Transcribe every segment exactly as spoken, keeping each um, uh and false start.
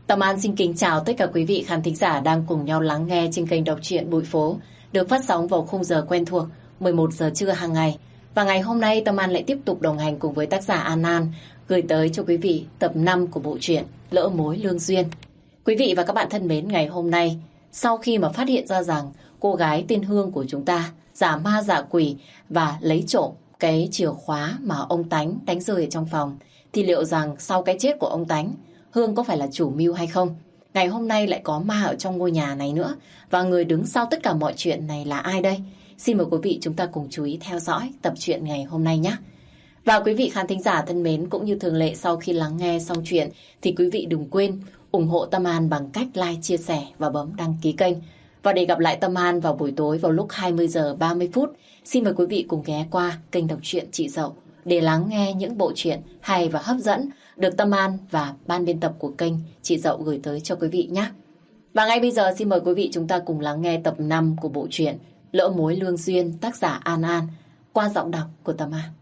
Tâm An xin kính chào tất cả quý vị khán thính giả đang cùng nhau lắng nghe trên kênh đọc truyện Bụi Phố, được phát sóng vào khung giờ quen thuộc mười một giờ trưa hàng ngày. Và ngày hôm nay Tâm An lại tiếp tục đồng hành cùng với tác giả An An gửi tới cho quý vị tập năm của bộ truyện Lỡ Mối Lương Duyên. Quý vị và các bạn thân mến, ngày hôm nay sau khi mà phát hiện ra rằng cô gái tên Hương của chúng ta giả ma giả quỷ và lấy trộm cái chìa khóa mà ông Tánh đánh rơi ở trong phòng, thì liệu rằng sau cái chết của ông Tánh, Hương có phải là chủ mưu hay không? Ngày hôm nay lại có ma ở trong ngôi nhà này nữa. Và người đứng sau tất cả mọi chuyện này là ai đây? Xin mời quý vị chúng ta cùng chú ý theo dõi tập truyện ngày hôm nay nhé. Và quý vị khán thính giả thân mến, cũng như thường lệ sau khi lắng nghe xong chuyện thì quý vị đừng quên ủng hộ Tâm An bằng cách like, chia sẻ và bấm đăng ký kênh. Và để gặp lại Tâm An vào buổi tối vào lúc hai mươi giờ ba mươi phút, xin mời quý vị cùng ghé qua kênh đọc truyện Chị Dậu để lắng nghe những bộ truyện hay và hấp dẫn được Tâm An và ban biên tập của kênh Chị Dậu gửi tới cho quý vị nhé. Và ngay bây giờ xin mời quý vị chúng ta cùng lắng nghe tập năm của bộ truyện Lỡ Mối Lương Duyên, tác giả An An, qua giọng đọc của Tâm An.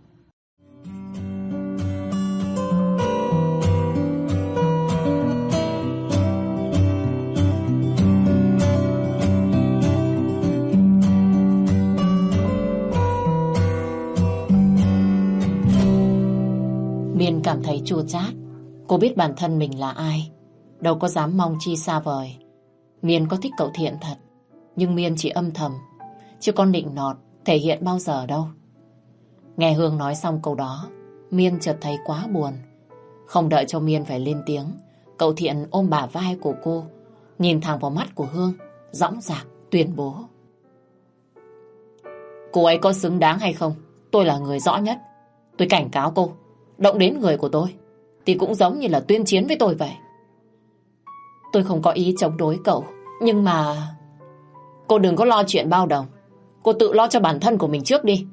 Miên cảm thấy chua chát. Cô biết bản thân mình là ai, đâu có dám mong chi xa vời. Miên có thích cậu Thiện thật, nhưng Miên chỉ âm thầm, chứ con nịnh nọt thể hiện bao giờ đâu. Nghe Hương nói xong câu đó, Miên chợt thấy quá buồn. Không đợi cho Miên phải lên tiếng, cậu Thiện ôm bả vai của cô, nhìn thẳng vào mắt của Hương, dõng dạc tuyên bố: cô ấy có xứng đáng hay không, tôi là người rõ nhất. Tôi cảnh cáo cô, động đến người của tôi thì cũng giống như là tuyên chiến với tôi vậy. Tôi không có ý chống đối cậu, nhưng mà cô đừng có lo chuyện bao đồng. Cô tự lo cho bản thân của mình trước đi.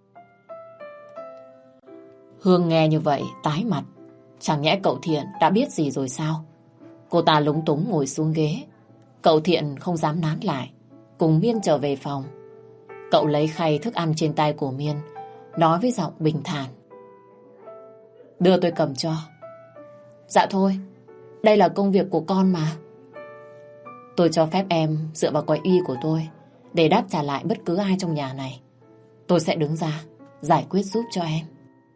Hương nghe như vậy tái mặt. Chẳng nhẽ cậu Thiện đã biết gì rồi sao? Cô ta lúng túng ngồi xuống ghế. Cậu Thiện không dám nán lại, cùng Miên trở về phòng. Cậu lấy khay thức ăn trên tay của Miên, nói với giọng bình thản: đưa tôi cầm cho. Dạ thôi, đây là công việc của con mà. Tôi cho phép em dựa vào quái uy của tôi để đáp trả lại bất cứ ai trong nhà này. Tôi sẽ đứng ra giải quyết giúp cho em.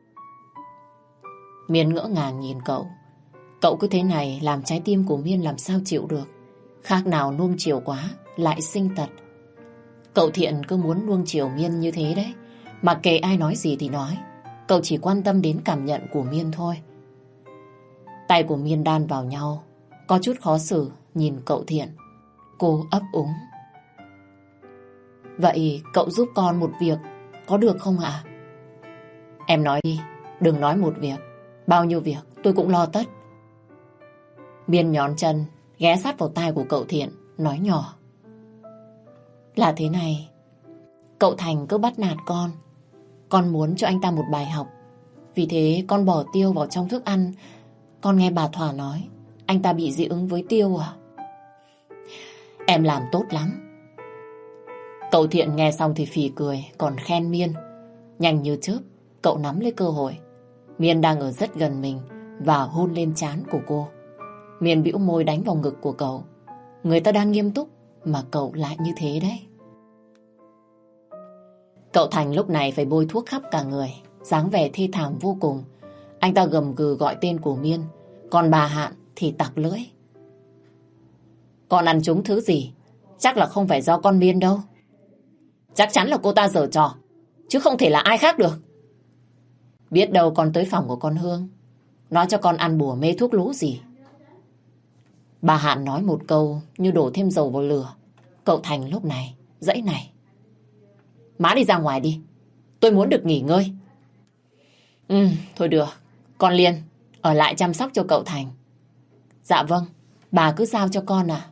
Miên ngỡ ngàng nhìn cậu. Cậu cứ thế này làm trái tim của Miên làm sao chịu được. Khác nào nuông chiều quá lại sinh tật. Cậu Thiện cứ muốn nuông chiều Miên như thế đấy. Mặc kệ ai nói gì thì nói, cậu chỉ quan tâm đến cảm nhận của Miên thôi. Tay của Miên đan vào nhau, có chút khó xử nhìn cậu Thiện. Cô ấp úng: vậy cậu giúp con một việc có được không ạ? Em nói đi, đừng nói một việc. Bao nhiêu việc tôi cũng lo tất. Miên nhón chân ghé sát vào tai của cậu Thiện, nói nhỏ: là thế này, cậu Thành cứ bắt nạt con. Con muốn cho anh ta một bài học. Vì thế con bỏ tiêu vào trong thức ăn. Con nghe bà Thỏa nói anh ta bị dị ứng với tiêu à? Em làm tốt lắm. Cậu Thiện nghe xong thì phì cười, còn khen Miên. Nhanh như chớp, cậu nắm lấy cơ hội. Miên đang ở rất gần mình và hôn lên trán của cô. Miên bĩu môi đánh vào ngực của cậu. Người ta đang nghiêm túc mà cậu lại như thế đấy. Cậu Thành lúc này phải bôi thuốc khắp cả người, dáng vẻ thê thảm vô cùng. Anh ta gầm gừ gọi tên của Miên, còn bà Hạn thì tặc lưỡi: con ăn trúng thứ gì? Chắc là không phải do con Miên đâu. Chắc chắn là cô ta giở trò, chứ không thể là ai khác được. Biết đâu con tới phòng của con Hương, nói cho con ăn bùa mê thuốc lú gì. Bà Hạn nói một câu như đổ thêm dầu vào lửa. Cậu Thành lúc này dãy này: má đi ra ngoài đi, tôi muốn được nghỉ ngơi. Ừ, thôi được, con Liên ở lại chăm sóc cho cậu Thành. Dạ vâng, bà cứ giao cho con à.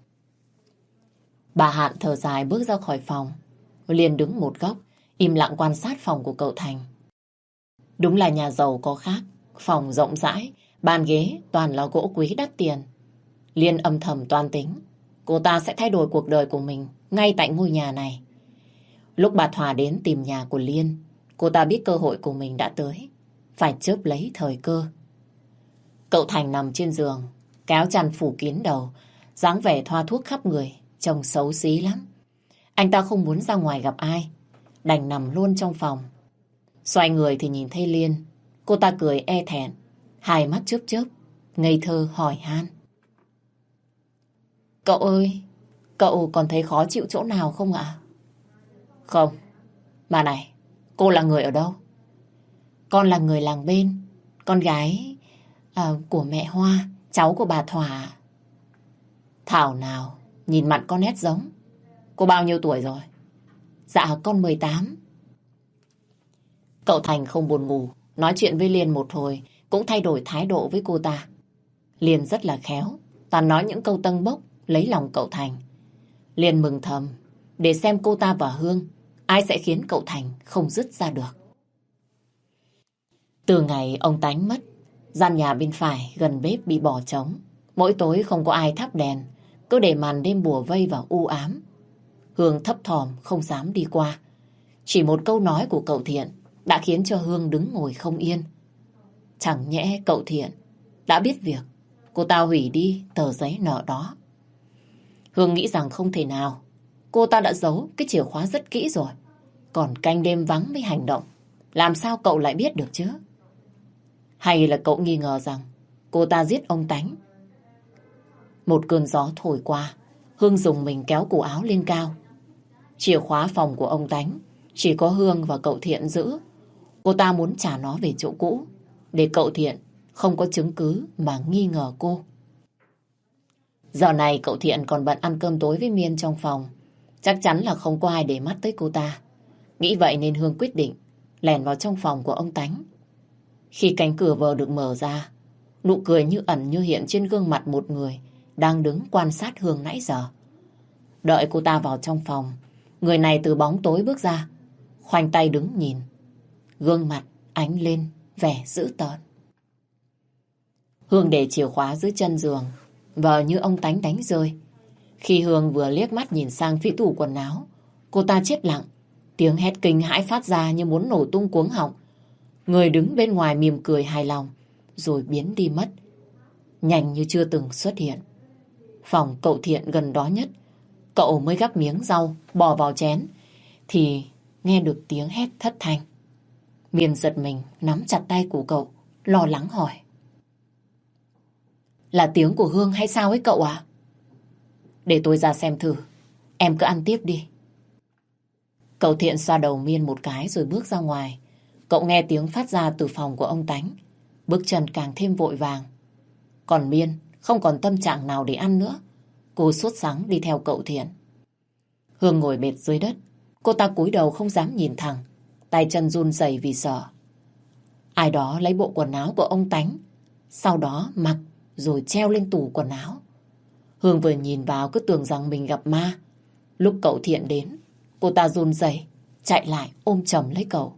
Bà Hạn thở dài bước ra khỏi phòng. Liên đứng một góc, im lặng quan sát phòng của cậu Thành. Đúng là nhà giàu có khác, phòng rộng rãi, bàn ghế toàn là gỗ quý đắt tiền. Liên âm thầm toan tính, cô ta sẽ thay đổi cuộc đời của mình ngay tại ngôi nhà này. Lúc bà Thỏa đến tìm nhà của Liên, cô ta biết cơ hội của mình đã tới, phải chớp lấy thời cơ. Cậu Thành nằm trên giường, kéo chăn phủ kín đầu, dáng vẻ thoa thuốc khắp người, trông xấu xí lắm. Anh ta không muốn ra ngoài gặp ai, đành nằm luôn trong phòng. Xoay người thì nhìn thấy Liên. Cô ta cười e thẹn, hai mắt chớp chớp, ngây thơ hỏi han. Cậu ơi, cậu còn thấy khó chịu chỗ nào không ạ? Không. Mà này, cô là người ở đâu? Con là người làng bên, con gái à, của mẹ Hoa, cháu của bà Thỏa. Thảo nào, nhìn mặt con nét giống. Cô bao nhiêu tuổi rồi? Dạ con mười tám. Cậu Thành không buồn ngủ, nói chuyện với Liên một hồi, cũng thay đổi thái độ với cô ta. Liên rất là khéo, toàn nói những câu tâng bốc, lấy lòng cậu Thành. Liên mừng thầm, để xem cô ta và Hương, ai sẽ khiến cậu Thành không dứt ra được. Từ ngày ông Tánh mất, gian nhà bên phải gần bếp bị bỏ trống. Mỗi tối không có ai thắp đèn, cứ để màn đêm bùa vây vào u ám. Hương thấp thỏm không dám đi qua. Chỉ một câu nói của cậu Thiện đã khiến cho Hương đứng ngồi không yên. Chẳng nhẽ cậu Thiện đã biết việc cô ta hủy đi tờ giấy nợ đó. Hương nghĩ rằng không thể nào. Cô ta đã giấu cái chìa khóa rất kỹ rồi. Còn canh đêm vắng mới hành động. Làm sao cậu lại biết được chứ? Hay là cậu nghi ngờ rằng cô ta giết ông Tánh? Một cơn gió thổi qua, Hương dùng mình kéo cổ áo lên cao. Chìa khóa phòng của ông Tánh chỉ có Hương và cậu Thiện giữ. Cô ta muốn trả nó về chỗ cũ, để cậu Thiện không có chứng cứ mà nghi ngờ cô. Giờ này cậu Thiện còn bận ăn cơm tối với Miên trong phòng. Chắc chắn là không có ai để mắt tới cô ta. Nghĩ vậy nên Hương quyết định lẻn vào trong phòng của ông Tánh. Khi cánh cửa vờ được mở ra, nụ cười như ẩn như hiện trên gương mặt một người đang đứng quan sát Hương nãy giờ. Đợi cô ta vào trong phòng, người này từ bóng tối bước ra, khoanh tay đứng nhìn. Gương mặt ánh lên vẻ dữ tợn. Hương để chìa khóa dưới chân giường, vờ như ông Tánh đánh rơi. Khi Hương vừa liếc mắt nhìn sang phía tủ quần áo, cô ta chết lặng. Tiếng hét kinh hãi phát ra như muốn nổ tung cuống họng. Người đứng bên ngoài mỉm cười hài lòng, rồi biến đi mất, nhanh như chưa từng xuất hiện. Phòng cậu Thiện gần đó nhất. Cậu mới gắp miếng rau bỏ vào chén thì nghe được tiếng hét thất thanh. Miên giật mình nắm chặt tay của cậu, lo lắng hỏi. Là tiếng của Hương hay sao ấy cậu à? Để tôi ra xem thử. Em cứ ăn tiếp đi. Cậu Thiện xoa đầu Miên một cái rồi bước ra ngoài. Cậu nghe tiếng phát ra từ phòng của ông Tánh. Bước chân càng thêm vội vàng. Còn Miên không còn tâm trạng nào để ăn nữa. Cô sốt sắng đi theo cậu Thiện. Hương ngồi bệt dưới đất. Cô ta cúi đầu không dám nhìn thẳng. Tay chân run rẩy vì sợ. Ai đó lấy bộ quần áo của ông Tánh, sau đó mặc rồi treo lên tủ quần áo. Hương vừa nhìn vào cứ tưởng rằng mình gặp ma. Lúc cậu Thiện đến, cô ta run rẩy chạy lại ôm chầm lấy cậu.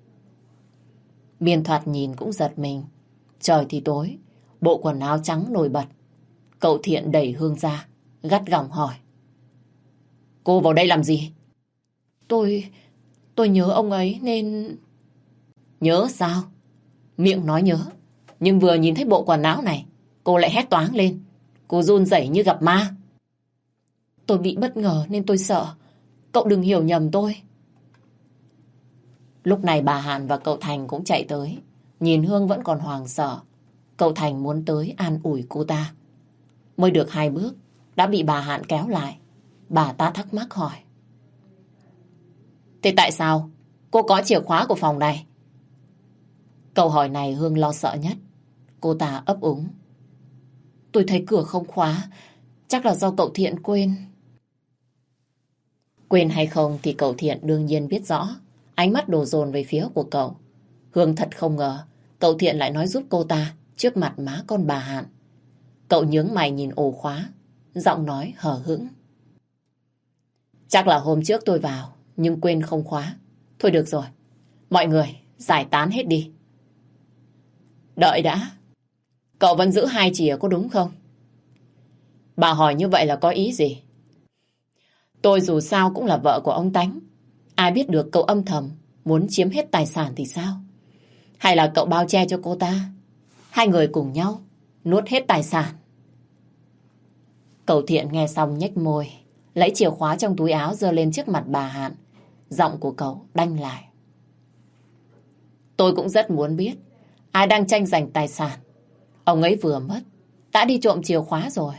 Miên thoạt nhìn cũng giật mình. Trời thì tối, bộ quần áo trắng nổi bật. Cậu Thiện đẩy Hương ra, gắt gỏng hỏi. Cô vào đây làm gì? Tôi... tôi nhớ ông ấy nên... Nhớ sao? Miệng nói nhớ, nhưng vừa nhìn thấy bộ quần áo này, cô lại hét toáng lên. Cô run rẩy như gặp ma. Tôi bị bất ngờ nên tôi sợ. Cậu đừng hiểu nhầm tôi. Lúc này bà Hàn và cậu Thành cũng chạy tới. Nhìn Hương vẫn còn hoảng sợ. Cậu Thành muốn tới an ủi cô ta. Mới được hai bước đã bị bà Hàn kéo lại. Bà ta thắc mắc hỏi. Thế tại sao cô có chìa khóa của phòng này? Câu hỏi này Hương lo sợ nhất. Cô ta ấp úng. Tôi thấy cửa không khóa. Chắc là do cậu Thiện quên. Quên hay không thì cậu Thiện đương nhiên biết rõ. Ánh mắt đổ dồn về phía của cậu. Hương thật không ngờ cậu Thiện lại nói giúp cô ta trước mặt má con bà Hạn. Cậu nhướng mày nhìn ổ khóa, giọng nói hờ hững. Chắc là hôm trước tôi vào nhưng quên không khóa. Thôi được rồi, mọi người giải tán hết đi. Đợi đã, cậu vẫn giữ hai chìa có đúng không? Bà hỏi như vậy là có ý gì? Tôi dù sao cũng là vợ của ông Tánh. Ai biết được cậu âm thầm muốn chiếm hết tài sản thì sao? Hay là cậu bao che cho cô ta? Hai người cùng nhau nuốt hết tài sản Cậu Thiện nghe xong nhếch môi, lấy chìa khóa trong túi áo giơ lên trước mặt bà Hạn. Giọng của cậu đanh lại. Tôi cũng rất muốn biết ai đang tranh giành tài sản. Ông ấy vừa mất, đã đi trộm chìa khóa rồi.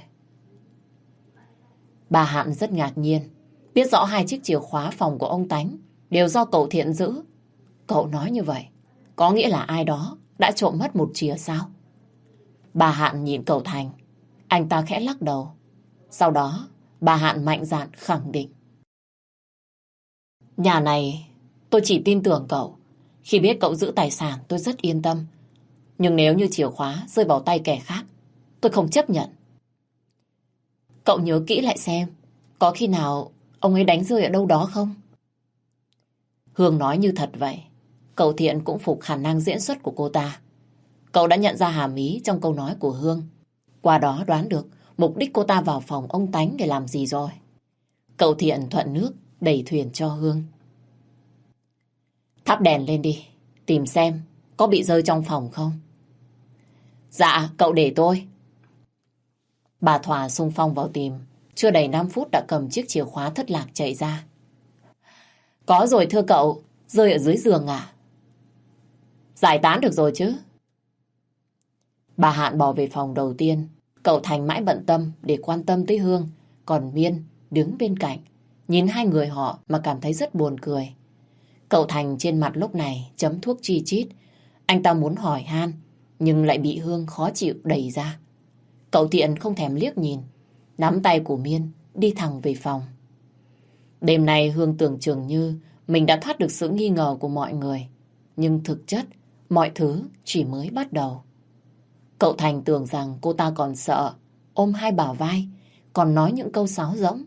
Bà Hạn rất ngạc nhiên, biết rõ hai chiếc chìa khóa phòng của ông Tánh đều do cậu Thiện giữ. Cậu nói như vậy, có nghĩa là ai đó đã trộm mất một chìa sao? Bà Hạn nhìn cậu Thành, anh ta khẽ lắc đầu. Sau đó, bà Hạn mạnh dạn khẳng định. Nhà này, tôi chỉ tin tưởng cậu. Khi biết cậu giữ tài sản, tôi rất yên tâm. Nhưng nếu như chìa khóa rơi vào tay kẻ khác, tôi không chấp nhận. Cậu nhớ kỹ lại xem, có khi nào ông ấy đánh rơi ở đâu đó không? Hương nói như thật vậy. Cậu Thiện cũng phục khả năng diễn xuất của cô ta. Cậu đã nhận ra hàm ý trong câu nói của Hương. Qua đó đoán được mục đích cô ta vào phòng ông Tánh để làm gì rồi. Cậu Thiện thuận nước đẩy thuyền cho Hương. Thắp đèn lên đi, tìm xem có bị rơi trong phòng không. Dạ, cậu để tôi. Bà Thỏa xung phong vào tìm. Chưa đầy năm phút đã cầm chiếc chìa khóa thất lạc chạy ra. Có rồi thưa cậu, rơi ở dưới giường à? Giải tán được rồi chứ? Bà Hạn bỏ về phòng đầu tiên. Cậu Thành mãi bận tâm để quan tâm tới Hương. Còn Miên đứng bên cạnh, nhìn hai người họ mà cảm thấy rất buồn cười. Cậu Thành trên mặt lúc này chấm thuốc chi chít. Anh ta muốn hỏi han, nhưng lại bị Hương khó chịu đẩy ra. Cậu Thiện không thèm liếc nhìn, nắm tay của Miên đi thẳng về phòng. Đêm nay Hương tưởng chừng như mình đã thoát được sự nghi ngờ của mọi người. Nhưng thực chất, mọi thứ chỉ mới bắt đầu. Cậu Thành tưởng rằng cô ta còn sợ, ôm hai bả vai, còn nói những câu sáo rỗng.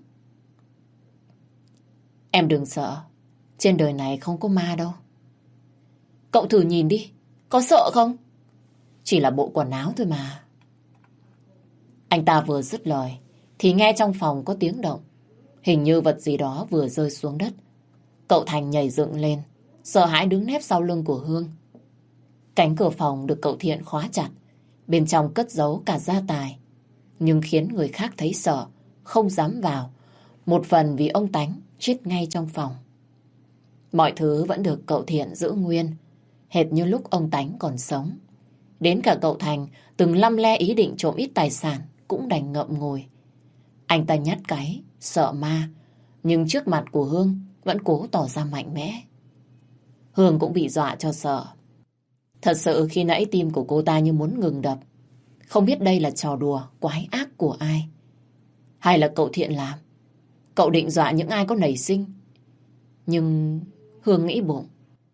Em đừng sợ, trên đời này không có ma đâu. Cậu thử nhìn đi, có sợ không? Chỉ là bộ quần áo thôi mà. Anh ta vừa dứt lời, thì nghe trong phòng có tiếng động. Hình như vật gì đó vừa rơi xuống đất. Cậu Thành nhảy dựng lên, sợ hãi đứng nép sau lưng của Hương. Cánh cửa phòng được cậu Thiện khóa chặt. Bên trong cất giấu cả gia tài. Nhưng khiến người khác thấy sợ, không dám vào. Một phần vì ông Tánh chết ngay trong phòng. Mọi thứ vẫn được cậu Thiện giữ nguyên, hệt như lúc ông Tánh còn sống. Đến cả cậu Thành từng lăm le ý định trộm ít tài sản cũng đành ngậm ngùi. Anh ta nhát cáy, sợ ma, nhưng trước mặt của Hương vẫn cố tỏ ra mạnh mẽ. Hương cũng bị dọa cho sợ. Thật sự khi nãy tim của cô ta như muốn ngừng đập. Không biết đây là trò đùa quái ác của ai, hay là cậu Thiện làm. Cậu định dọa những ai có nảy sinh. Nhưng Hương nghĩ bụng.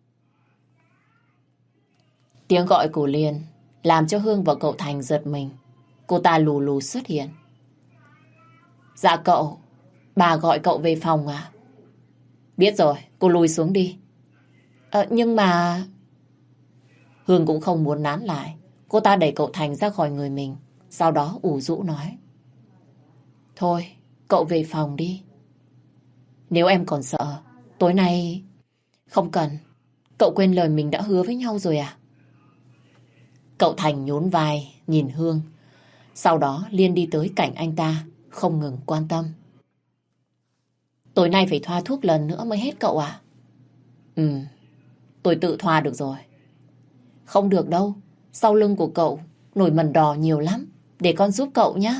Tiếng gọi của Liên làm cho Hương và cậu Thành giật mình. Cô ta lù lù xuất hiện. Dạ cậu, bà gọi cậu về phòng à? Biết rồi, cô lùi xuống đi. Ờ, nhưng mà... Hương cũng không muốn nán lại. Cô ta đẩy cậu Thành ra khỏi người mình, sau đó ủ rũ nói. Thôi, cậu về phòng đi. Nếu em còn sợ, tối nay... Không cần, cậu quên lời mình đã hứa với nhau rồi à? Cậu Thành nhún vai, nhìn Hương. Sau đó Liên đi tới cạnh anh ta, không ngừng quan tâm. Tối nay phải thoa thuốc lần nữa mới hết cậu à? Ừ, tôi tự thoa được rồi. Không được đâu, sau lưng của cậu nổi mẩn đỏ nhiều lắm. Để con giúp cậu nhé.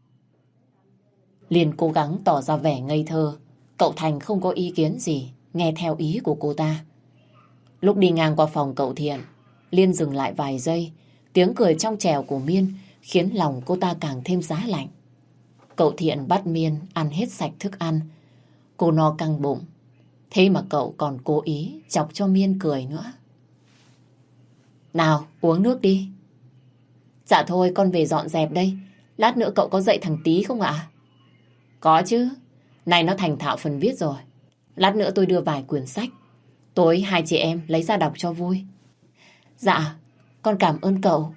Liên cố gắng tỏ ra vẻ ngây thơ. Cậu Thành không có ý kiến gì, nghe theo ý của cô ta. Lúc đi ngang qua phòng cậu Thiện, Liên dừng lại vài giây. Tiếng cười trong trẻo của Miên khiến lòng cô ta càng thêm giá lạnh. Cậu Thiện bắt Miên ăn hết sạch thức ăn. Cô no căng bụng. Thế mà cậu còn cố ý chọc cho Miên cười nữa. Nào, uống nước đi. Dạ thôi, con về dọn dẹp đây. Lát nữa cậu có dạy thằng Tí không ạ? Có chứ. Này nó thành thạo phần viết rồi. Lát nữa tôi đưa vài quyển sách. Tối hai chị em lấy ra đọc cho vui. Dạ, con cảm ơn cậu.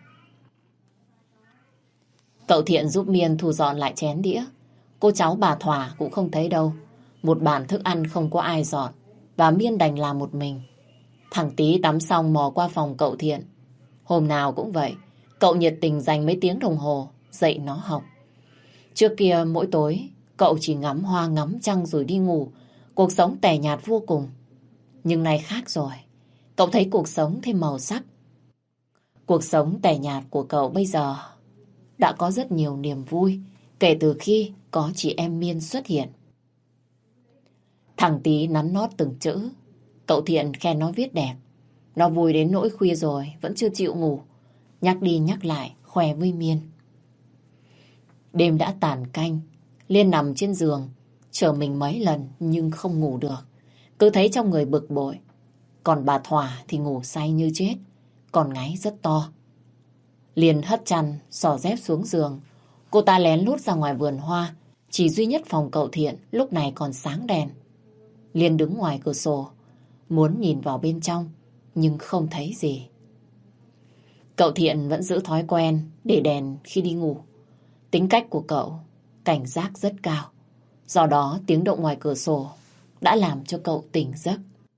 Cậu Thiện giúp Miên thu dọn lại chén đĩa. Cô cháu bà Thỏa cũng không thấy đâu. Một bàn thức ăn không có ai dọn, và Miên đành làm một mình. Thằng Tí tắm xong mò qua phòng cậu Thiện. Hôm nào cũng vậy, cậu nhiệt tình dành mấy tiếng đồng hồ dạy nó học. Trước kia mỗi tối, cậu chỉ ngắm hoa ngắm trăng rồi đi ngủ. Cuộc sống tẻ nhạt vô cùng. Nhưng nay khác rồi. Cậu thấy cuộc sống thêm màu sắc. Cuộc sống tẻ nhạt của cậu bây giờ đã có rất nhiều niềm vui kể từ khi có chị em Miên xuất hiện. Thằng Tí nắn nót từng chữ. Cậu Thiện khen nó viết đẹp. Nó vui đến nỗi khuya rồi vẫn chưa chịu ngủ. Nhắc đi nhắc lại khoe với Miên. Đêm đã tàn canh. Liên nằm trên giường chờ mình mấy lần nhưng không ngủ được. Cứ thấy trong người bực bội. Còn bà Thỏa thì ngủ say như chết. Còn ngáy rất to. Liên hất chăn xỏ dép xuống giường. Cô ta lén lút ra ngoài vườn hoa. Chỉ duy nhất phòng cậu Thiện lúc này còn sáng đèn. Liên đứng ngoài cửa sổ muốn nhìn vào bên trong nhưng không thấy gì. Cậu Thiện vẫn giữ thói quen để đèn khi đi ngủ. Tính cách của cậu cảnh giác rất cao. Do đó tiếng động ngoài cửa sổ đã làm cho cậu tỉnh giấc.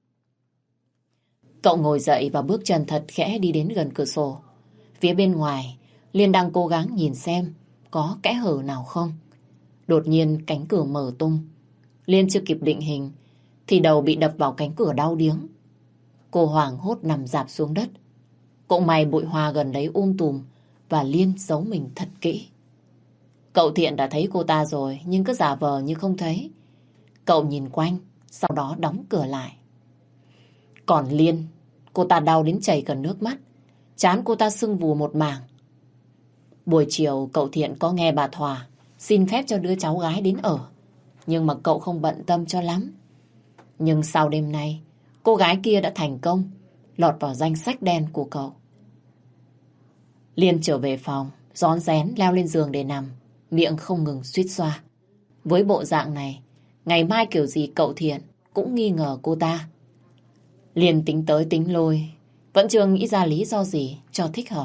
Cậu ngồi dậy và bước chân thật khẽ đi đến gần cửa sổ. Phía bên ngoài, Liên đang cố gắng nhìn xem có kẽ hở nào không. Đột nhiên cánh cửa mở tung. Liên chưa kịp định hình thì đầu bị đập vào cánh cửa đau điếng. Cô hoảng hốt nằm rạp xuống đất. Cũng may bụi hoa gần đấy um tùm và Liên giấu mình thật kỹ. Cậu Thiện đã thấy cô ta rồi nhưng cứ giả vờ như không thấy. Cậu nhìn quanh, sau đó đóng cửa lại. Còn Liên, cô ta đau đến chảy cả nước mắt. Trán cô ta sưng vù một mảng. Buổi chiều cậu Thiện có nghe bà Thỏa xin phép cho đứa cháu gái đến ở. Nhưng mà cậu không bận tâm cho lắm. Nhưng sau đêm nay, cô gái kia đã thành công lọt vào danh sách đen của cậu. Liên trở về phòng, rón rén leo lên giường để nằm, miệng không ngừng suýt xoa. Với bộ dạng này, ngày mai kiểu gì cậu Thiện cũng nghi ngờ cô ta. Liên tính tới tính lui, vẫn chưa nghĩ ra lý do gì cho thích hợp.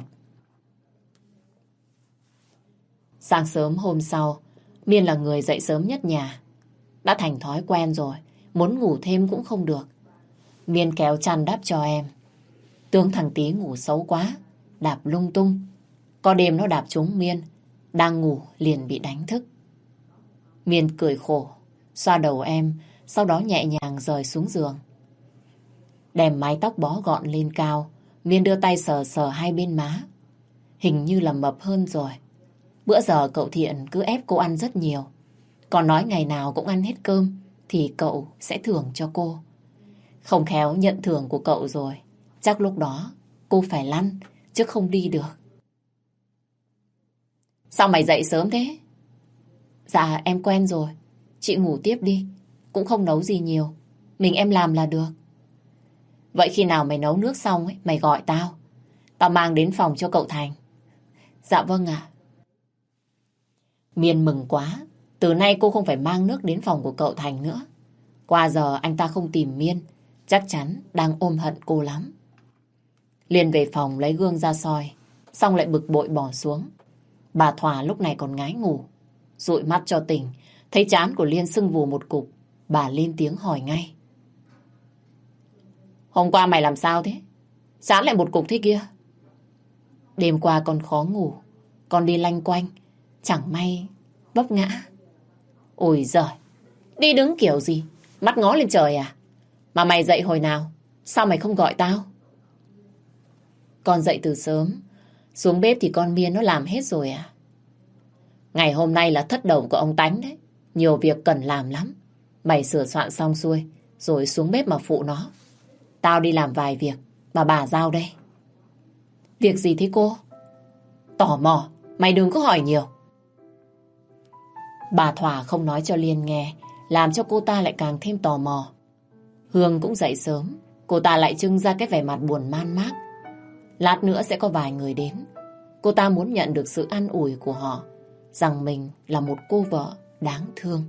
Sáng sớm hôm sau, Miên là người dậy sớm nhất nhà. Đã thành thói quen rồi, muốn ngủ thêm cũng không được. Miên kéo chăn đắp cho em. Tướng thằng Tí ngủ xấu quá, đạp lung tung. Có đêm nó đạp trúng Miên, đang ngủ liền bị đánh thức. Miên cười khổ, xoa đầu em, sau đó nhẹ nhàng rời xuống giường. Đem mái tóc bó gọn lên cao, Miên đưa tay sờ sờ hai bên má. Hình như là mập hơn rồi. Bữa giờ cậu Thiện cứ ép cô ăn rất nhiều. Còn nói ngày nào cũng ăn hết cơm thì cậu sẽ thưởng cho cô. Không khéo nhận thưởng của cậu rồi, chắc lúc đó cô phải lăn chứ không đi được. Sao mày dậy sớm thế? Dạ em quen rồi. Chị ngủ tiếp đi. Cũng không nấu gì nhiều. Mình em làm là được. Vậy khi nào mày nấu nước xong ấy, mày gọi tao. Tao mang đến phòng cho cậu Thành. Dạ vâng ạ. Miên mừng quá. Từ nay cô không phải mang nước đến phòng của cậu Thành nữa. Qua giờ anh ta không tìm Miên, chắc chắn đang ôm hận cô lắm. Liên về phòng lấy gương ra soi, xong lại bực bội bỏ xuống. Bà Thỏa lúc này còn ngái ngủ. Dụi mắt cho tỉnh, thấy trán của Liên sưng vù một cục. Bà lên tiếng hỏi ngay. Hôm qua mày làm sao thế? Trán lại một cục thế kia. Đêm qua con khó ngủ, con đi lanh quanh, chẳng may vấp ngã. Ôi giời, đi đứng kiểu gì? Mắt ngó lên trời à? Mà mày dậy hồi nào? Sao mày không gọi tao? Con dậy từ sớm, xuống bếp thì con Miên nó làm hết rồi à? Ngày hôm nay là thất đầu của ông Tánh đấy. Nhiều việc cần làm lắm. Mày sửa soạn xong xuôi, rồi xuống bếp mà phụ nó. Tao đi làm vài việc, mà bà giao đây. Việc gì thế cô? Tò mò, mày đừng có hỏi nhiều. Bà Thỏa không nói cho Liên nghe, làm cho cô ta lại càng thêm tò mò. Hương cũng dậy sớm, cô ta lại trưng ra cái vẻ mặt buồn man mác. Lát nữa sẽ có vài người đến. Cô ta muốn nhận được sự an ủi của họ, rằng mình là một cô vợ đáng thương.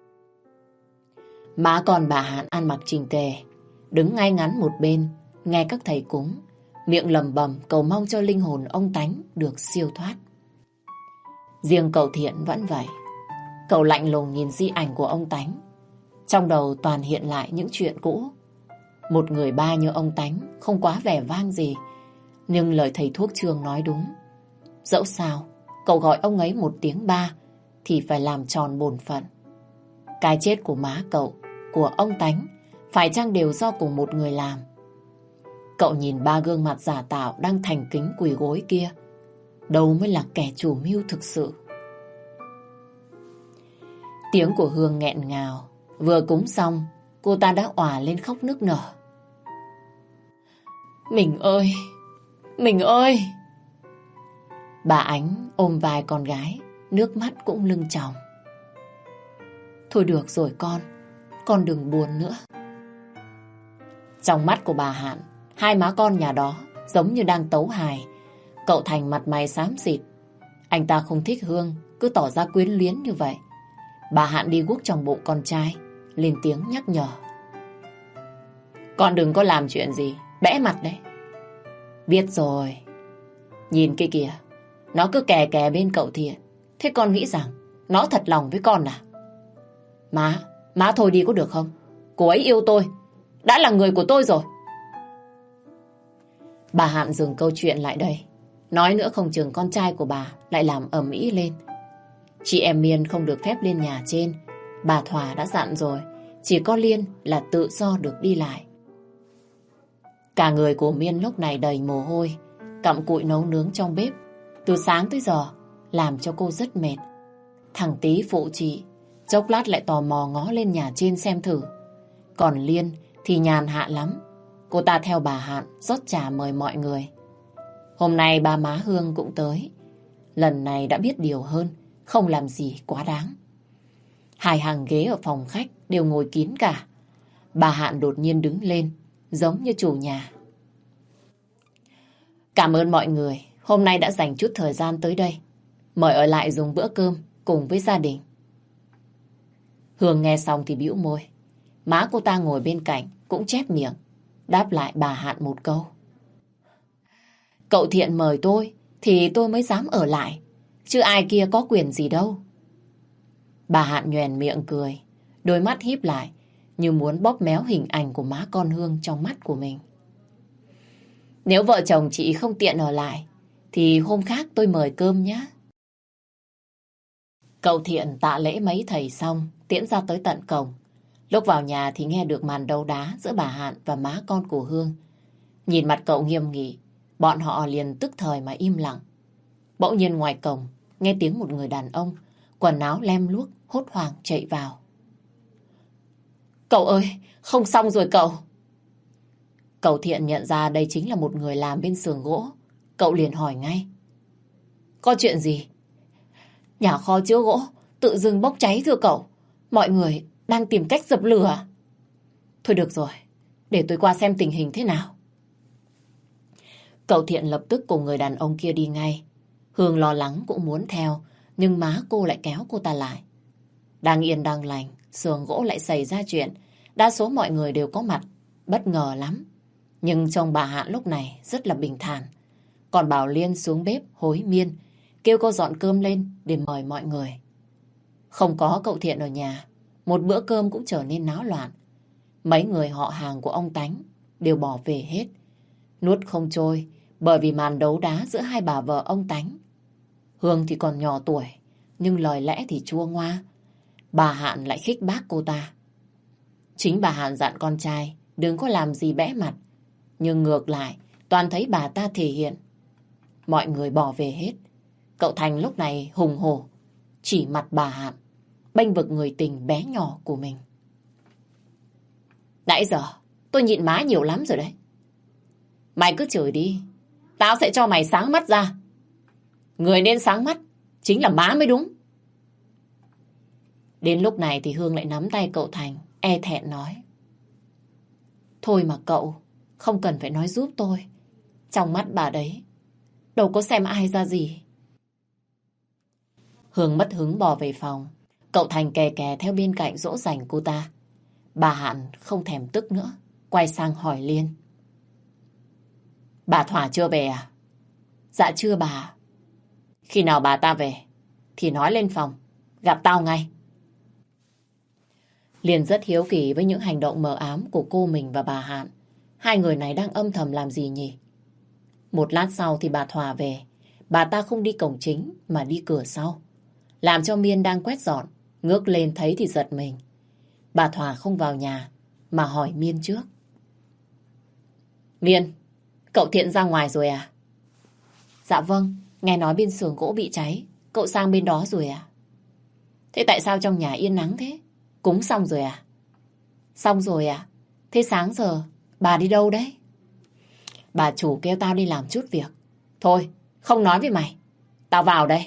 Má con bà Hạn ăn mặc chỉnh tề, đứng ngay ngắn một bên, nghe các thầy cúng, miệng lầm bầm cầu mong cho linh hồn ông Tánh được siêu thoát. Riêng cậu Thiện vẫn vậy. Cậu lạnh lùng nhìn di ảnh của ông Tánh. Trong đầu toàn hiện lại những chuyện cũ. Một người ba như ông Tánh không quá vẻ vang gì, nhưng lời thầy thuốc Trương nói đúng. Dẫu sao, cậu gọi ông ấy một tiếng ba thì phải làm tròn bổn phận. Cái chết của má cậu, của ông Tánh, phải chăng đều do cùng một người làm? Cậu nhìn ba gương mặt giả tạo đang thành kính quỳ gối kia, đâu mới là kẻ chủ mưu thực sự? Tiếng của Hương nghẹn ngào. Vừa cúng xong, cô ta đã òa lên khóc nức nở. Mình ơi! Mình ơi! Bà Ánh ôm vai con gái, nước mắt cũng lưng tròng. Thôi được rồi con, con đừng buồn nữa. Trong mắt của bà Hạn, hai má con nhà đó giống như đang tấu hài. Cậu Thành mặt mày xám xịt. Anh ta không thích Hương, cứ tỏ ra quyến luyến như vậy. Bà Hạn đi guốc trong bụng con trai, lên tiếng nhắc nhở. Con đừng có làm chuyện gì, bẽ mặt đấy. Biết rồi. Nhìn kia kìa, nó cứ kè kè bên cậu Thiện. Thế con nghĩ rằng nó thật lòng với con à? Má, má thôi đi có được không? Cô ấy yêu tôi, đã là người của tôi rồi. Bà Hạn dừng câu chuyện lại đây. Nói nữa không chừng con trai của bà lại làm ầm ĩ lên. Chị em Miên không được phép lên nhà trên. Bà Thỏa đã dặn rồi, chỉ có Liên là tự do được đi lại. Cả người của Miên lúc này đầy mồ hôi, cặm cụi nấu nướng trong bếp. Từ sáng tới giờ, làm cho cô rất mệt. Thằng Tí phụ chị, chốc lát lại tò mò ngó lên nhà trên xem thử. Còn Liên thì nhàn hạ lắm. Cô ta theo bà Hạn rót trà mời mọi người. Hôm nay ba má Hương cũng tới. Lần này đã biết điều hơn, không làm gì quá đáng. Hai hàng ghế ở phòng khách đều ngồi kín cả. Bà Hạn đột nhiên đứng lên, giống như chủ nhà. Cảm ơn mọi người, hôm nay đã dành chút thời gian tới đây. Mời ở lại dùng bữa cơm cùng với gia đình. Hương nghe xong thì bĩu môi. Má cô ta ngồi bên cạnh cũng chép miệng, đáp lại bà Hạn một câu. Cậu Thiện mời tôi thì tôi mới dám ở lại, chứ ai kia có quyền gì đâu. Bà Hạn nhoẻn miệng cười, đôi mắt híp lại như muốn bóp méo hình ảnh của má con Hương trong mắt của mình. Nếu vợ chồng chị không tiện ở lại thì hôm khác tôi mời cơm nhé. Cậu Thiện tạ lễ mấy thầy xong, tiễn ra tới tận cổng. Lúc vào nhà thì nghe được màn đấu đá giữa bà Hạn và má con của Hương. Nhìn mặt cậu nghiêm nghị, bọn họ liền tức thời mà im lặng. Bỗng nhiên ngoài cổng, nghe tiếng một người đàn ông, quần áo lem luốc, hốt hoảng chạy vào. Cậu ơi, không xong rồi cậu. Cậu Thiện nhận ra đây chính là một người làm bên xưởng gỗ. Cậu liền hỏi ngay. Có chuyện gì? Nhà kho chứa gỗ tự dưng bốc cháy thưa cậu. Mọi người đang tìm cách dập lửa. Thôi được rồi, để tôi qua xem tình hình thế nào. Cậu Thiện lập tức cùng người đàn ông kia đi ngay. Hương lo lắng cũng muốn theo, nhưng má cô lại kéo cô ta lại. Đang yên đang lành, xưởng gỗ lại xảy ra chuyện. Đa số mọi người đều có mặt, bất ngờ lắm. Nhưng chồng bà Hạn lúc này rất là bình thản. Còn bảo Liên xuống bếp hối Miên, kêu cô dọn cơm lên để mời mọi người. Không có cậu Thiện ở nhà, một bữa cơm cũng trở nên náo loạn. Mấy người họ hàng của ông Tánh đều bỏ về hết. Nuốt không trôi bởi vì màn đấu đá giữa hai bà vợ ông Tánh. Hương thì còn nhỏ tuổi, nhưng lời lẽ thì chua ngoa. Bà Hạn lại khích bác cô ta. Chính bà Hạn dặn con trai đừng có làm gì bẽ mặt, nhưng ngược lại toàn thấy bà ta thể hiện. Mọi người bỏ về hết. Cậu Thành lúc này hùng hổ chỉ mặt bà Hạn, bênh vực người tình bé nhỏ của mình. Nãy giờ tôi nhịn má nhiều lắm rồi đấy. Mày cứ chửi đi, tao sẽ cho mày sáng mắt ra. Người nên sáng mắt chính là má mới đúng. Đến lúc này thì Hương lại nắm tay cậu Thành, e thẹn nói. Thôi mà cậu, không cần phải nói giúp tôi. Trong mắt bà đấy, đâu có xem ai ra gì. Hương mất hứng bò về phòng. Cậu Thành kè kè theo bên cạnh dỗ dành cô ta. Bà Hạn không thèm tức nữa, quay sang hỏi Liên. Bà Thỏa chưa về à? Dạ chưa bà. Khi nào bà ta về thì nói lên phòng, gặp tao ngay. Liên rất hiếu kỳ với những hành động mờ ám của cô mình và bà Hạn. Hai người này đang âm thầm làm gì nhỉ? Một lát sau thì bà Thỏa về. Bà ta không đi cổng chính mà đi cửa sau. làm cho Miên đang quét dọn, ngước lên thấy thì giật mình. Bà Thỏa không vào nhà, mà hỏi Miên trước. Miên, cậu Thiện ra ngoài rồi à? Dạ vâng, nghe nói bên xưởng gỗ bị cháy, cậu sang bên đó rồi à? Thế tại sao trong nhà yên ắng thế? Cúng xong rồi à? Xong rồi à? Thế sáng giờ bà đi đâu đấy? Bà chủ kêu tao đi làm chút việc. Thôi, không nói với mày. Tao vào đây.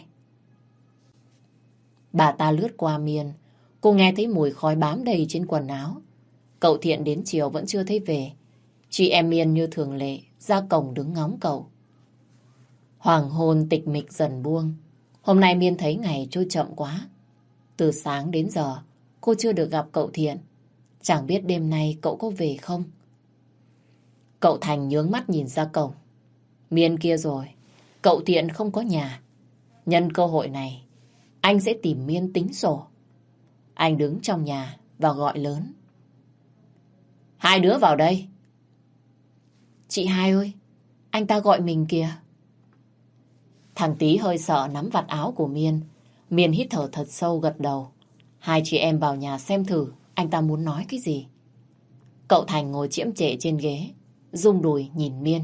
Bà ta lướt qua Miên. Cô nghe thấy mùi khói bám đầy trên quần áo. Cậu Thiện đến chiều vẫn chưa thấy về. Chị em Miên như thường lệ ra cổng đứng ngóng cậu. Hoàng hôn tịch mịch dần buông. Hôm nay Miên thấy ngày trôi chậm quá. Từ sáng đến giờ cô chưa được gặp cậu Thiện. Chẳng biết đêm nay cậu có về không. Cậu Thành nhướng mắt nhìn ra cổng. Miên kia rồi, cậu Thiện không có nhà. Nhân cơ hội này, anh sẽ tìm Miên tính sổ. Anh đứng trong nhà và gọi lớn. Hai đứa vào đây. Chị hai ơi, anh ta gọi mình kìa. Thằng Tý hơi sợ nắm vạt áo của Miên. Miên hít thở thật sâu gật đầu. Hai chị em vào nhà xem thử anh ta muốn nói cái gì. Cậu Thành ngồi chiễm trệ trên ghế, rung đùi nhìn Miên.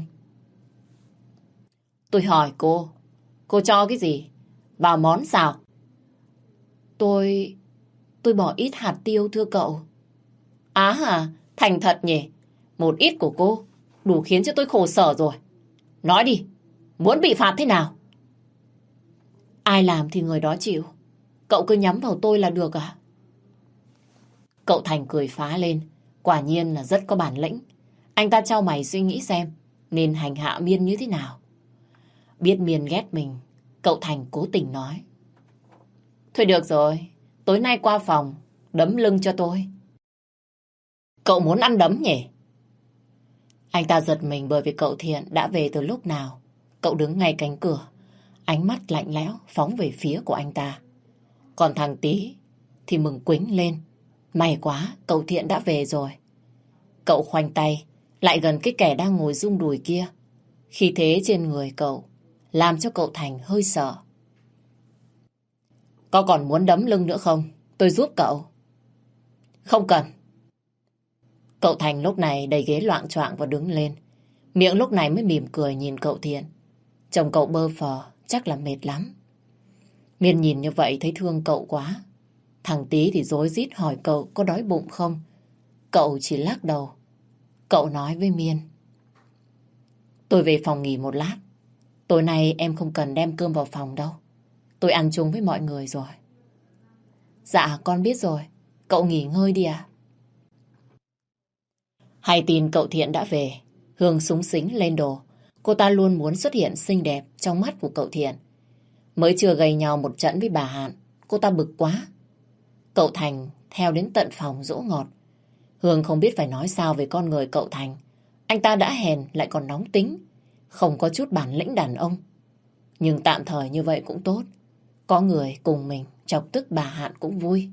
Tôi hỏi cô, cô cho cái gì? Vào món sao? Tôi... tôi bỏ ít hạt tiêu thưa cậu. Á hả? Thành thật nhỉ? Một ít của cô đủ khiến cho tôi khổ sở rồi. Nói đi, muốn bị phạt thế nào? Ai làm thì người đó chịu. Cậu cứ nhắm vào tôi là được à? Cậu Thành cười phá lên. Quả nhiên là rất có bản lĩnh. Anh ta trao mày suy nghĩ xem nên hành hạ Miên như thế nào. Biết Miên ghét mình, cậu Thành cố tình nói. Thôi được rồi, tối nay qua phòng, đấm lưng cho tôi. Cậu muốn ăn đấm nhỉ? Anh ta giật mình bởi vì cậu Thiện đã về từ lúc nào. Cậu đứng ngay cánh cửa, ánh mắt lạnh lẽo phóng về phía của anh ta. Còn thằng Tý thì mừng quính lên. May quá, cậu Thiện đã về rồi. Cậu khoanh tay lại gần cái kẻ đang ngồi rung đùi kia. Khí thế trên người cậu làm cho cậu Thành hơi sợ. Có còn muốn đấm lưng nữa không? Tôi giúp cậu. Không cần. Cậu Thành lúc này đầy ghế loạng choạng và đứng lên. Miệng lúc này mới mỉm cười nhìn cậu Thiện. Chồng cậu bơ phờ, chắc là mệt lắm. Miên nhìn như vậy thấy thương cậu quá. Thằng Tý thì rối rít hỏi cậu có đói bụng không. Cậu chỉ lắc đầu. Cậu nói với Miên. Tôi về phòng nghỉ một lát. Tối nay em không cần đem cơm vào phòng đâu. Tôi ăn chung với mọi người rồi. Dạ con biết rồi. Cậu nghỉ ngơi đi à. Hay tin cậu Thiện đã về. Hương súng xính lên đồ. Cô ta luôn muốn xuất hiện xinh đẹp trong mắt của cậu Thiện. Mới chưa gây nhau một trận với bà Hạn, cô ta bực quá. Cậu Thành theo đến tận phòng dỗ ngọt. Hương không biết phải nói sao về con người cậu Thành. Anh ta đã hèn lại còn nóng tính, không có chút bản lĩnh đàn ông. Nhưng tạm thời như vậy cũng tốt. Có người cùng mình chọc tức bà Hạn cũng vui.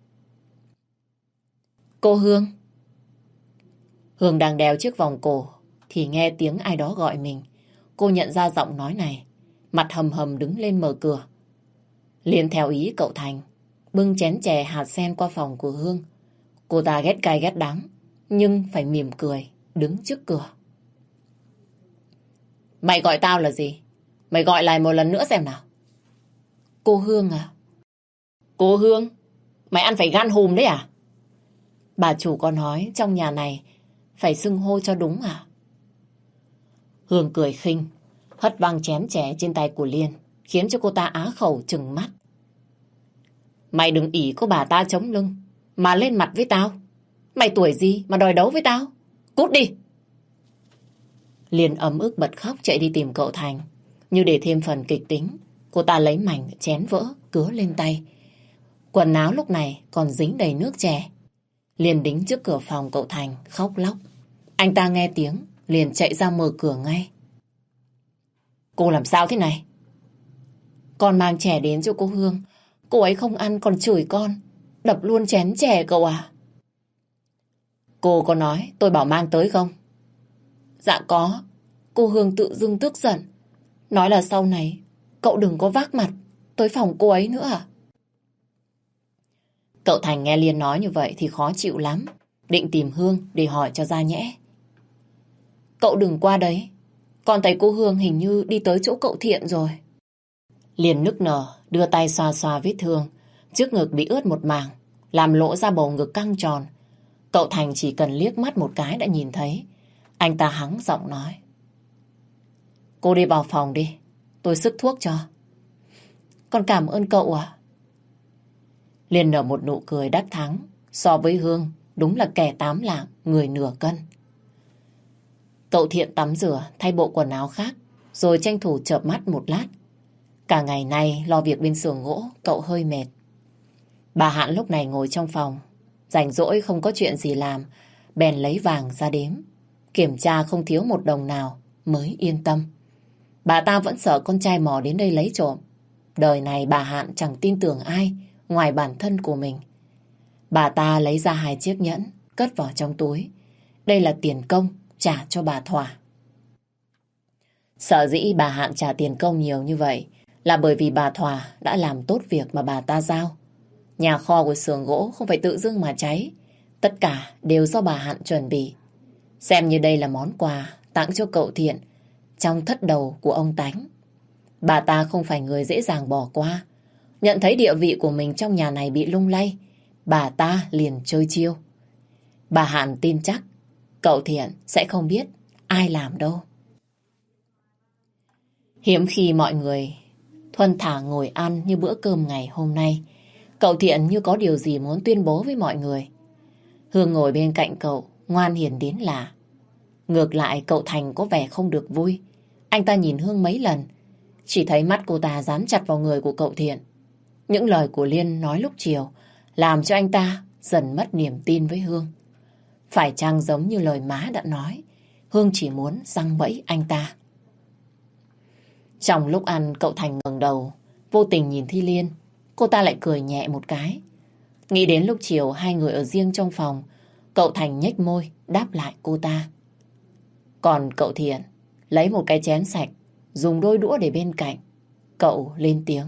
Cô Hương. Hương đang đeo chiếc vòng cổ thì nghe tiếng ai đó gọi mình. Cô nhận ra giọng nói này, mặt hầm hầm đứng lên mở cửa. Liền theo ý cậu Thành, bưng chén chè hạt sen qua phòng của Hương. Cô ta ghét cay ghét đắng, nhưng phải mỉm cười, đứng trước cửa. Mày gọi tao là gì? Mày gọi lại một lần nữa xem nào. Cô Hương à? Cô Hương? Mày ăn phải gan hùm đấy à? Bà chủ có nói trong nhà này phải xưng hô cho đúng à? Hương cười khinh, hất văng chén chè trên tay của Liên, khiến cho cô ta á khẩu trừng mắt. Mày đừng ỷ có bà ta chống lưng mà lên mặt với tao. Mày tuổi gì mà đòi đấu với tao? Cút đi! Liên ấm ức bật khóc chạy đi tìm cậu Thành. Như để thêm phần kịch tính, cô ta lấy mảnh chén vỡ cứa lên tay. Quần áo lúc này còn dính đầy nước chè. Liên đứng trước cửa phòng cậu Thành khóc lóc. Anh ta nghe tiếng liền chạy ra mở cửa ngay. Cô làm sao thế này? Con mang chè đến cho cô Hương. Cô ấy không ăn còn chửi con, đập luôn chén chè cậu à. Cô có nói tôi bảo mang tới không? Dạ có. Cô Hương tự dưng tức giận, nói là sau này cậu đừng có vác mặt tới phòng cô ấy nữa à? Cậu Thành nghe Liên nói như vậy thì khó chịu lắm. Định tìm Hương để hỏi cho ra nhẽ. Cậu đừng qua đấy. Con thấy cô Hương hình như đi tới chỗ cậu Thiện rồi. Liên nức nở đưa tay xoa xoa vết thương. Trước ngực bị ướt một mảng, làm lộ ra bầu ngực căng tròn. Cậu Thành chỉ cần liếc mắt một cái đã nhìn thấy. Anh ta hắng giọng nói. Cô đi vào phòng đi, tôi sức thuốc cho. Con cảm ơn cậu ạ. Liên nở một nụ cười đắc thắng. So với Hương, đúng là kẻ tám lạng, người nửa cân. Cậu Thiện tắm rửa, thay bộ quần áo khác, rồi tranh thủ chợp mắt một lát. Cả ngày nay lo việc bên xưởng gỗ, cậu hơi mệt. Bà Hạn lúc này ngồi trong phòng, rảnh rỗi không có chuyện gì làm, bèn lấy vàng ra đếm. Kiểm tra không thiếu một đồng nào mới yên tâm. Bà ta vẫn sợ con trai mò đến đây lấy trộm. Đời này bà Hạn chẳng tin tưởng ai ngoài bản thân của mình. Bà ta lấy ra hai chiếc nhẫn, cất vào trong túi. Đây là tiền công trả cho bà Thỏa. Sợ dĩ bà Hạn trả tiền công nhiều như vậy là bởi vì bà Thỏa đã làm tốt việc mà bà ta giao. Nhà kho của xưởng gỗ không phải tự dưng mà cháy. Tất cả đều do bà Hạn chuẩn bị. Xem như đây là món quà tặng cho cậu Thiện trong thất đầu của ông Tánh. Bà ta không phải người dễ dàng bỏ qua. Nhận thấy địa vị của mình trong nhà này bị lung lay, bà ta liền chơi chiêu. Bà Hạn tin chắc cậu Thiện sẽ không biết ai làm đâu. Hiếm khi mọi người thuần thả ngồi ăn như bữa cơm ngày hôm nay. Cậu Thiện như có điều gì muốn tuyên bố với mọi người. Hương ngồi bên cạnh cậu, ngoan hiền đến lạ. Ngược lại cậu Thành có vẻ không được vui. Anh ta nhìn Hương mấy lần, chỉ thấy mắt cô ta dán chặt vào người của cậu Thiện. Những lời của Liên nói lúc chiều làm cho anh ta dần mất niềm tin với Hương. Phải chăng giống như lời má đã nói, Hương chỉ muốn giăng bẫy anh ta. Trong lúc ăn, cậu Thành ngẩng đầu, vô tình nhìn Thi Liên. Cô ta lại cười nhẹ một cái. Nghĩ đến lúc chiều hai người ở riêng trong phòng, cậu Thành nhếch môi đáp lại cô ta. Còn cậu Thiện lấy một cái chén sạch, dùng đôi đũa để bên cạnh. Cậu lên tiếng.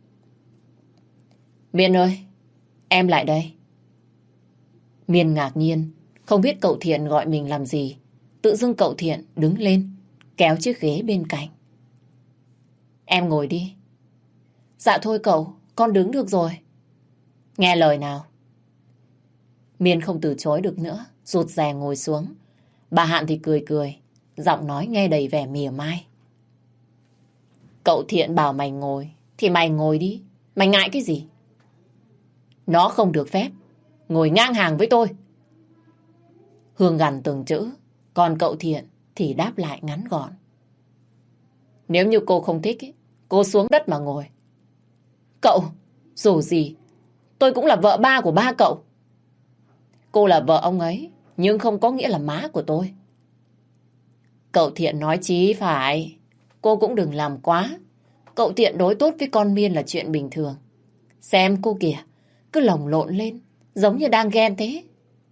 Miên ơi, em lại đây. Miên ngạc nhiên, không biết cậu Thiện gọi mình làm gì. Tự dưng cậu Thiện đứng lên, kéo chiếc ghế bên cạnh. Em ngồi đi. Dạ thôi cậu, con đứng được rồi. Nghe lời nào. Miên không từ chối được nữa, rụt rè ngồi xuống. Bà Hạn thì cười cười, giọng nói nghe đầy vẻ mỉa mai. Cậu Thiện bảo mày ngồi, thì mày ngồi đi. Mày ngại cái gì? Nó không được phép ngồi ngang hàng với tôi. Hương gằn từng chữ, còn cậu Thiện thì đáp lại ngắn gọn. Nếu như cô không thích, cô xuống đất mà ngồi. Cậu, dù gì, tôi cũng là vợ ba của ba cậu. Cô là vợ ông ấy, nhưng không có nghĩa là má của tôi. Cậu Thiện nói chí phải, cô cũng đừng làm quá. Cậu Thiện đối tốt với con Miên là chuyện bình thường. Xem cô kìa, cứ lồng lộn lên, giống như đang ghen thế.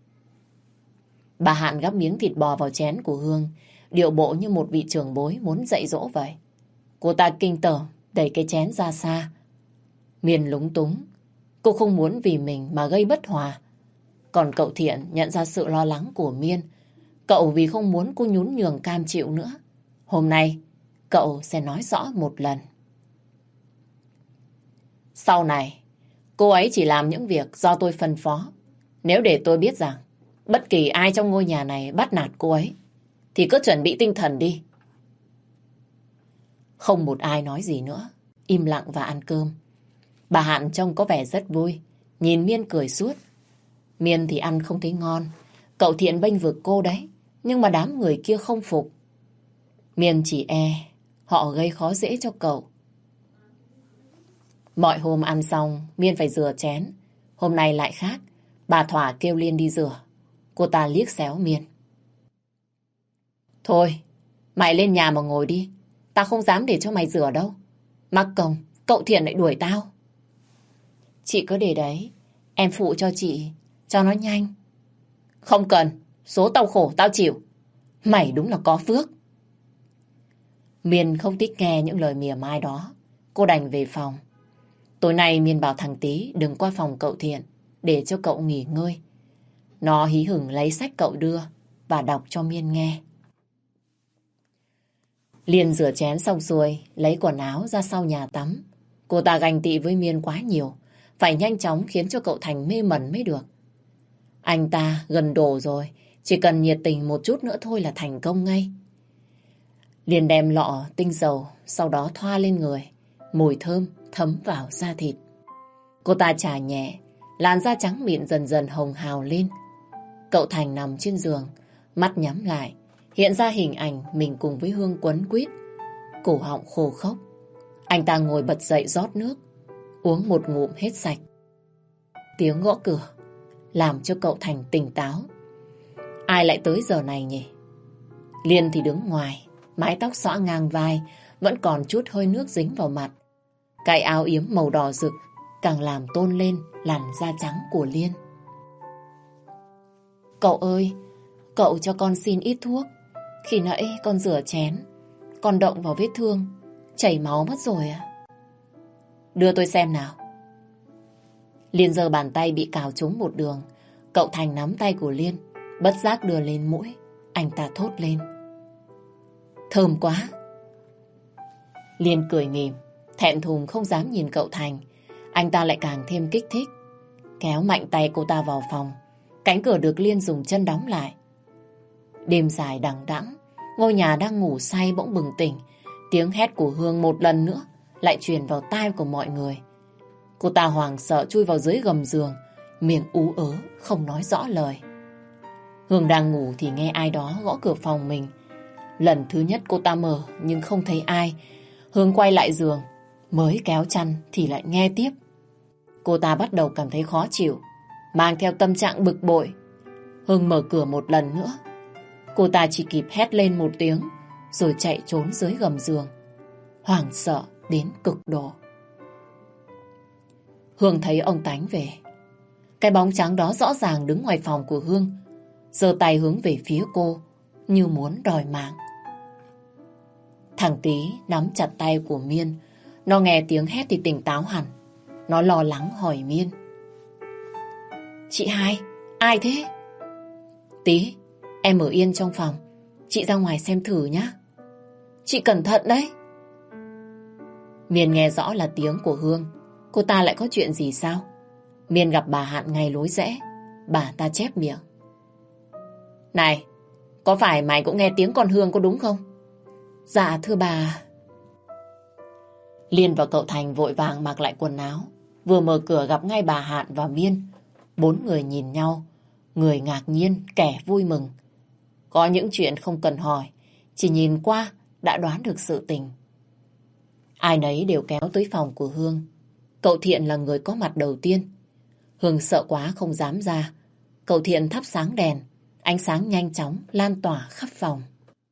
Bà Hạn gắp miếng thịt bò vào chén của Hương, điệu bộ như một vị trưởng bối muốn dạy dỗ vậy. Cô ta kinh tởm đẩy cái chén ra xa. Miên lúng túng, cô không muốn vì mình mà gây bất hòa. Còn cậu Thiện nhận ra sự lo lắng của Miên. Cậu vì không muốn cô nhún nhường cam chịu nữa. Hôm nay, cậu sẽ nói rõ một lần. Sau này, cô ấy chỉ làm những việc do tôi phân phó. Nếu để tôi biết rằng bất kỳ ai trong ngôi nhà này bắt nạt cô ấy, thì cứ chuẩn bị tinh thần đi. Không một ai nói gì nữa, im lặng và ăn cơm. Bà Hạn trông có vẻ rất vui, nhìn Miên cười suốt. Miên thì ăn không thấy ngon. Cậu Thiện bênh vực cô đấy, nhưng mà đám người kia không phục. Miên chỉ e họ gây khó dễ cho cậu. Mọi hôm ăn xong, Miên phải rửa chén. Hôm nay lại khác, bà Thỏa kêu Liên đi rửa. Cô ta liếc xéo Miên. Thôi, mày lên nhà mà ngồi đi. Tao không dám để cho mày rửa đâu. Mắc công, cậu Thiện lại đuổi tao. Chị cứ để đấy, em phụ cho chị, cho nó nhanh. Không cần, số tao khổ tao chịu. Mày đúng là có phước. Miên không thích nghe những lời mỉa mai đó. Cô đành về phòng. Tối nay Miên bảo thằng Tý đừng qua phòng cậu Thiện. để cho cậu nghỉ ngơi. Nó hí hửng lấy sách cậu đưa và đọc cho Miên nghe. Liên rửa chén xong xuôi, lấy quần áo ra sau nhà tắm. Cô ta ganh tị với Miên quá nhiều, phải nhanh chóng khiến cho cậu Thành mê mẩn mới được. Anh ta gần đổ rồi, chỉ cần nhiệt tình một chút nữa thôi là thành công ngay. Liên đem lọ tinh dầu, sau đó thoa lên người, mùi thơm thấm vào da thịt. Cô ta chà nhẹ, làn da trắng mịn dần dần hồng hào lên. Cậu Thành nằm trên giường, mắt nhắm lại, hiện ra hình ảnh mình cùng với Hương quấn quýt, cổ họng khô khốc. Anh ta ngồi bật dậy rót nước, uống một ngụm hết sạch. Tiếng gõ cửa làm cho cậu Thành tỉnh táo. Ai lại tới giờ này nhỉ? Liên thì đứng ngoài, mái tóc xõa ngang vai, vẫn còn chút hơi nước dính vào mặt. Cái áo yếm màu đỏ rực càng làm tôn lên làn da trắng của Liên. Cậu ơi, cậu cho con xin ít thuốc. Khi nãy con rửa chén, con động vào vết thương, chảy máu mất rồi à? Đưa tôi xem nào. Liên giơ bàn tay bị cào trúng một đường. Cậu Thành nắm tay của Liên, bất giác đưa lên mũi. Anh ta thốt lên. Thơm quá. Liên cười nghỉm, thẹn thùng không dám nhìn cậu Thành. Anh ta lại càng thêm kích thích. Kéo mạnh tay cô ta vào phòng. Cánh cửa được Liên dùng chân đóng lại. Đêm dài đằng đẵng, ngôi nhà đang ngủ say bỗng bừng tỉnh. Tiếng hét của Hương một lần nữa lại truyền vào tai của mọi người. Cô ta hoảng sợ chui vào dưới gầm giường, miệng ú ớ không nói rõ lời. Hương đang ngủ thì nghe ai đó gõ cửa phòng mình. Lần thứ nhất cô ta mở nhưng không thấy ai. Hương quay lại giường, mới kéo chăn thì lại nghe tiếp. Cô ta bắt đầu cảm thấy khó chịu, mang theo tâm trạng bực bội. Hương mở cửa một lần nữa. Cô ta chỉ kịp hét lên một tiếng rồi chạy trốn dưới gầm giường, hoảng sợ đến cực độ. Hương thấy ông Tánh về. Cái bóng trắng đó rõ ràng đứng ngoài phòng của Hương, giơ tay hướng về phía cô như muốn đòi mạng. Thằng Tý nắm chặt tay của Miên. Nó nghe tiếng hét thì tỉnh táo hẳn. Nó lo lắng hỏi Miên. Chị hai, ai thế? Tí, em ở yên trong phòng, chị ra ngoài xem thử nhé. Chị cẩn thận đấy. Miên nghe rõ là tiếng của Hương. Cô ta lại có chuyện gì sao? Miên gặp bà Hạn ngay lối rẽ. Bà ta chép miệng. Này, có phải mày cũng nghe tiếng con Hương có đúng không? Dạ thưa bà. Liên và cậu Thành vội vàng mặc lại quần áo. Vừa mở cửa gặp ngay bà Hạn và Miên. Bốn người nhìn nhau, người ngạc nhiên, kẻ vui mừng. Có những chuyện không cần hỏi, chỉ nhìn qua đã đoán được sự tình. Ai nấy đều kéo tới phòng của Hương. Cậu Thiện là người có mặt đầu tiên. Hương sợ quá không dám ra. Cậu Thiện thắp sáng đèn, ánh sáng nhanh chóng lan tỏa khắp phòng.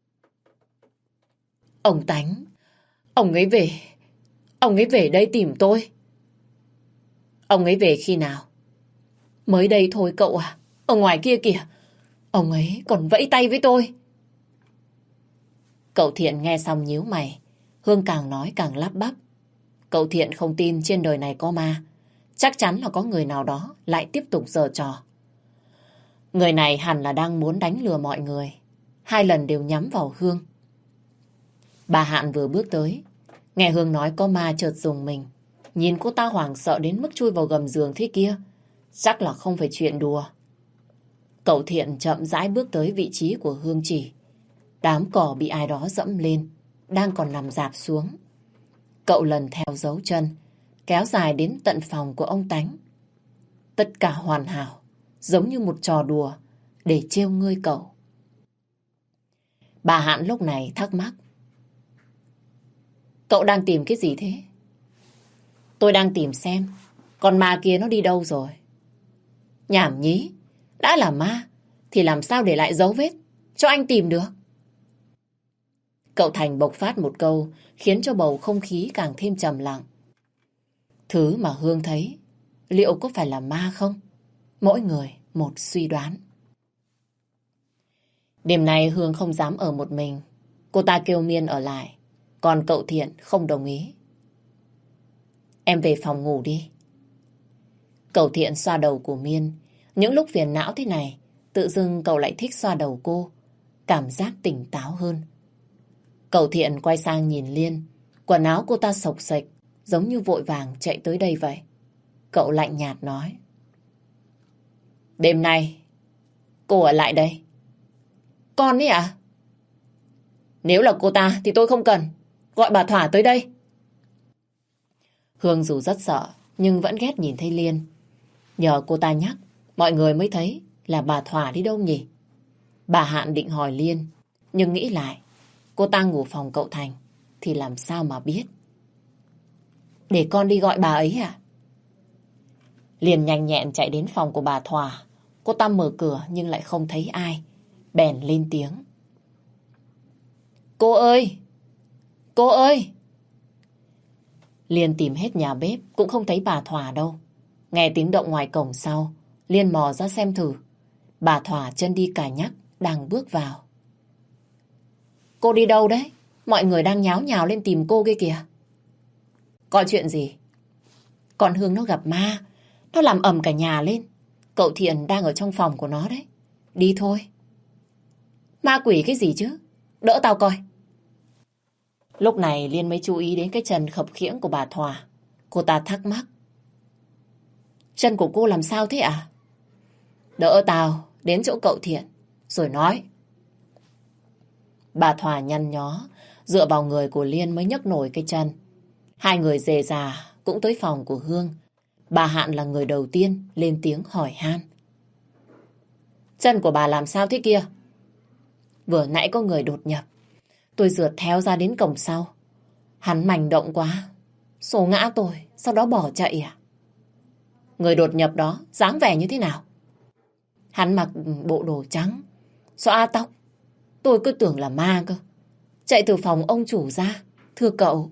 Ông Tánh, ông ấy về, ông ấy về đây tìm tôi. Ông ấy về khi nào? Mới đây thôi cậu à, ở ngoài kia kìa, ông ấy còn vẫy tay với tôi. Cậu Thiện nghe xong nhíu mày. Hương càng nói càng lắp bắp. Cậu Thiện không tin trên đời này có ma. Chắc chắn là có người nào đó lại tiếp tục giở trò. Người này hẳn là đang muốn đánh lừa mọi người. Hai lần đều nhắm vào Hương. Bà Hạn vừa bước tới, nghe Hương nói có ma chợt rùng mình. Nhìn cô ta hoảng sợ đến mức chui vào gầm giường thế kia. Chắc là không phải chuyện đùa. Cậu Thiện chậm rãi bước tới vị trí của Hương chỉ. Đám cỏ bị ai đó dẫm lên, đang còn nằm rạp xuống. Cậu lần theo dấu chân, kéo dài đến tận phòng của ông Tánh. Tất cả hoàn hảo, giống như một trò đùa để trêu ngươi cậu. Bà Hạn lúc này thắc mắc. Cậu đang tìm cái gì thế? Tôi đang tìm xem con ma kia nó đi đâu rồi. Nhảm nhí, đã là ma thì làm sao để lại dấu vết cho anh tìm được? Cậu Thành bộc phát một câu khiến cho bầu không khí càng thêm trầm lặng. Thứ mà Hương thấy liệu có phải là ma không? Mỗi người một suy đoán. Đêm nay Hương không dám ở một mình. Cô ta kêu Miên ở lại. Còn cậu Thiện không đồng ý. Em về phòng ngủ đi. Cậu Thiện xoa đầu của Miên. Những lúc phiền não thế này, tự dưng cậu lại thích xoa đầu cô. Cảm giác tỉnh táo hơn. Cậu Thiện quay sang nhìn Liên. Quần áo cô ta xộc xệch, giống như vội vàng chạy tới đây vậy. Cậu lạnh nhạt nói. Đêm nay, cô ở lại đây. Con ấy à? Nếu là cô ta thì tôi không cần. Gọi bà Thỏa tới đây. Hương dù rất sợ, nhưng vẫn ghét nhìn thấy Liên. Nhờ cô ta nhắc, mọi người mới thấy là bà Thỏa đi đâu nhỉ? Bà Hạn định hỏi Liên, nhưng nghĩ lại, cô ta ngủ phòng cậu Thành, thì làm sao mà biết? Để con đi gọi bà ấy à? Liên nhanh nhẹn chạy đến phòng của bà Thỏa. Cô ta mở cửa nhưng lại không thấy ai. Bèn lên tiếng. Cô ơi! Cô ơi! Liên tìm hết nhà bếp, cũng không thấy bà Thỏa đâu. Nghe tiếng động ngoài cổng sau, Liên mò ra xem thử. Bà Thỏa chân đi cà nhắc, đang bước vào. Cô đi đâu đấy? Mọi người đang nháo nhào lên tìm cô kia kìa. Có chuyện gì? Con Hương nó gặp ma. Nó làm ầm cả nhà lên. Cậu Thiện đang ở trong phòng của nó đấy. Đi thôi. Ma quỷ cái gì chứ? Đỡ tao coi. Lúc này Liên mới chú ý đến cái chân khập khiễng của bà Thỏa. Cô ta thắc mắc. Chân của cô làm sao thế à? Đỡ tao đến chỗ cậu Thiện rồi nói. Bà Thỏa nhăn nhó, dựa vào người của Liên mới nhấc nổi cái chân. Hai người dề già cũng tới phòng của Hương. Bà Hạn là người đầu tiên lên tiếng hỏi han. Chân của bà làm sao thế kia? Vừa nãy có người đột nhập. Tôi rượt theo ra đến cổng sau. Hắn manh động quá, xô ngã tôi, sau đó bỏ chạy à? Người đột nhập đó dáng vẻ như thế nào? Hắn mặc bộ đồ trắng, xõa tóc. Tôi cứ tưởng là ma cơ. Chạy từ phòng ông chủ ra. Thưa cậu.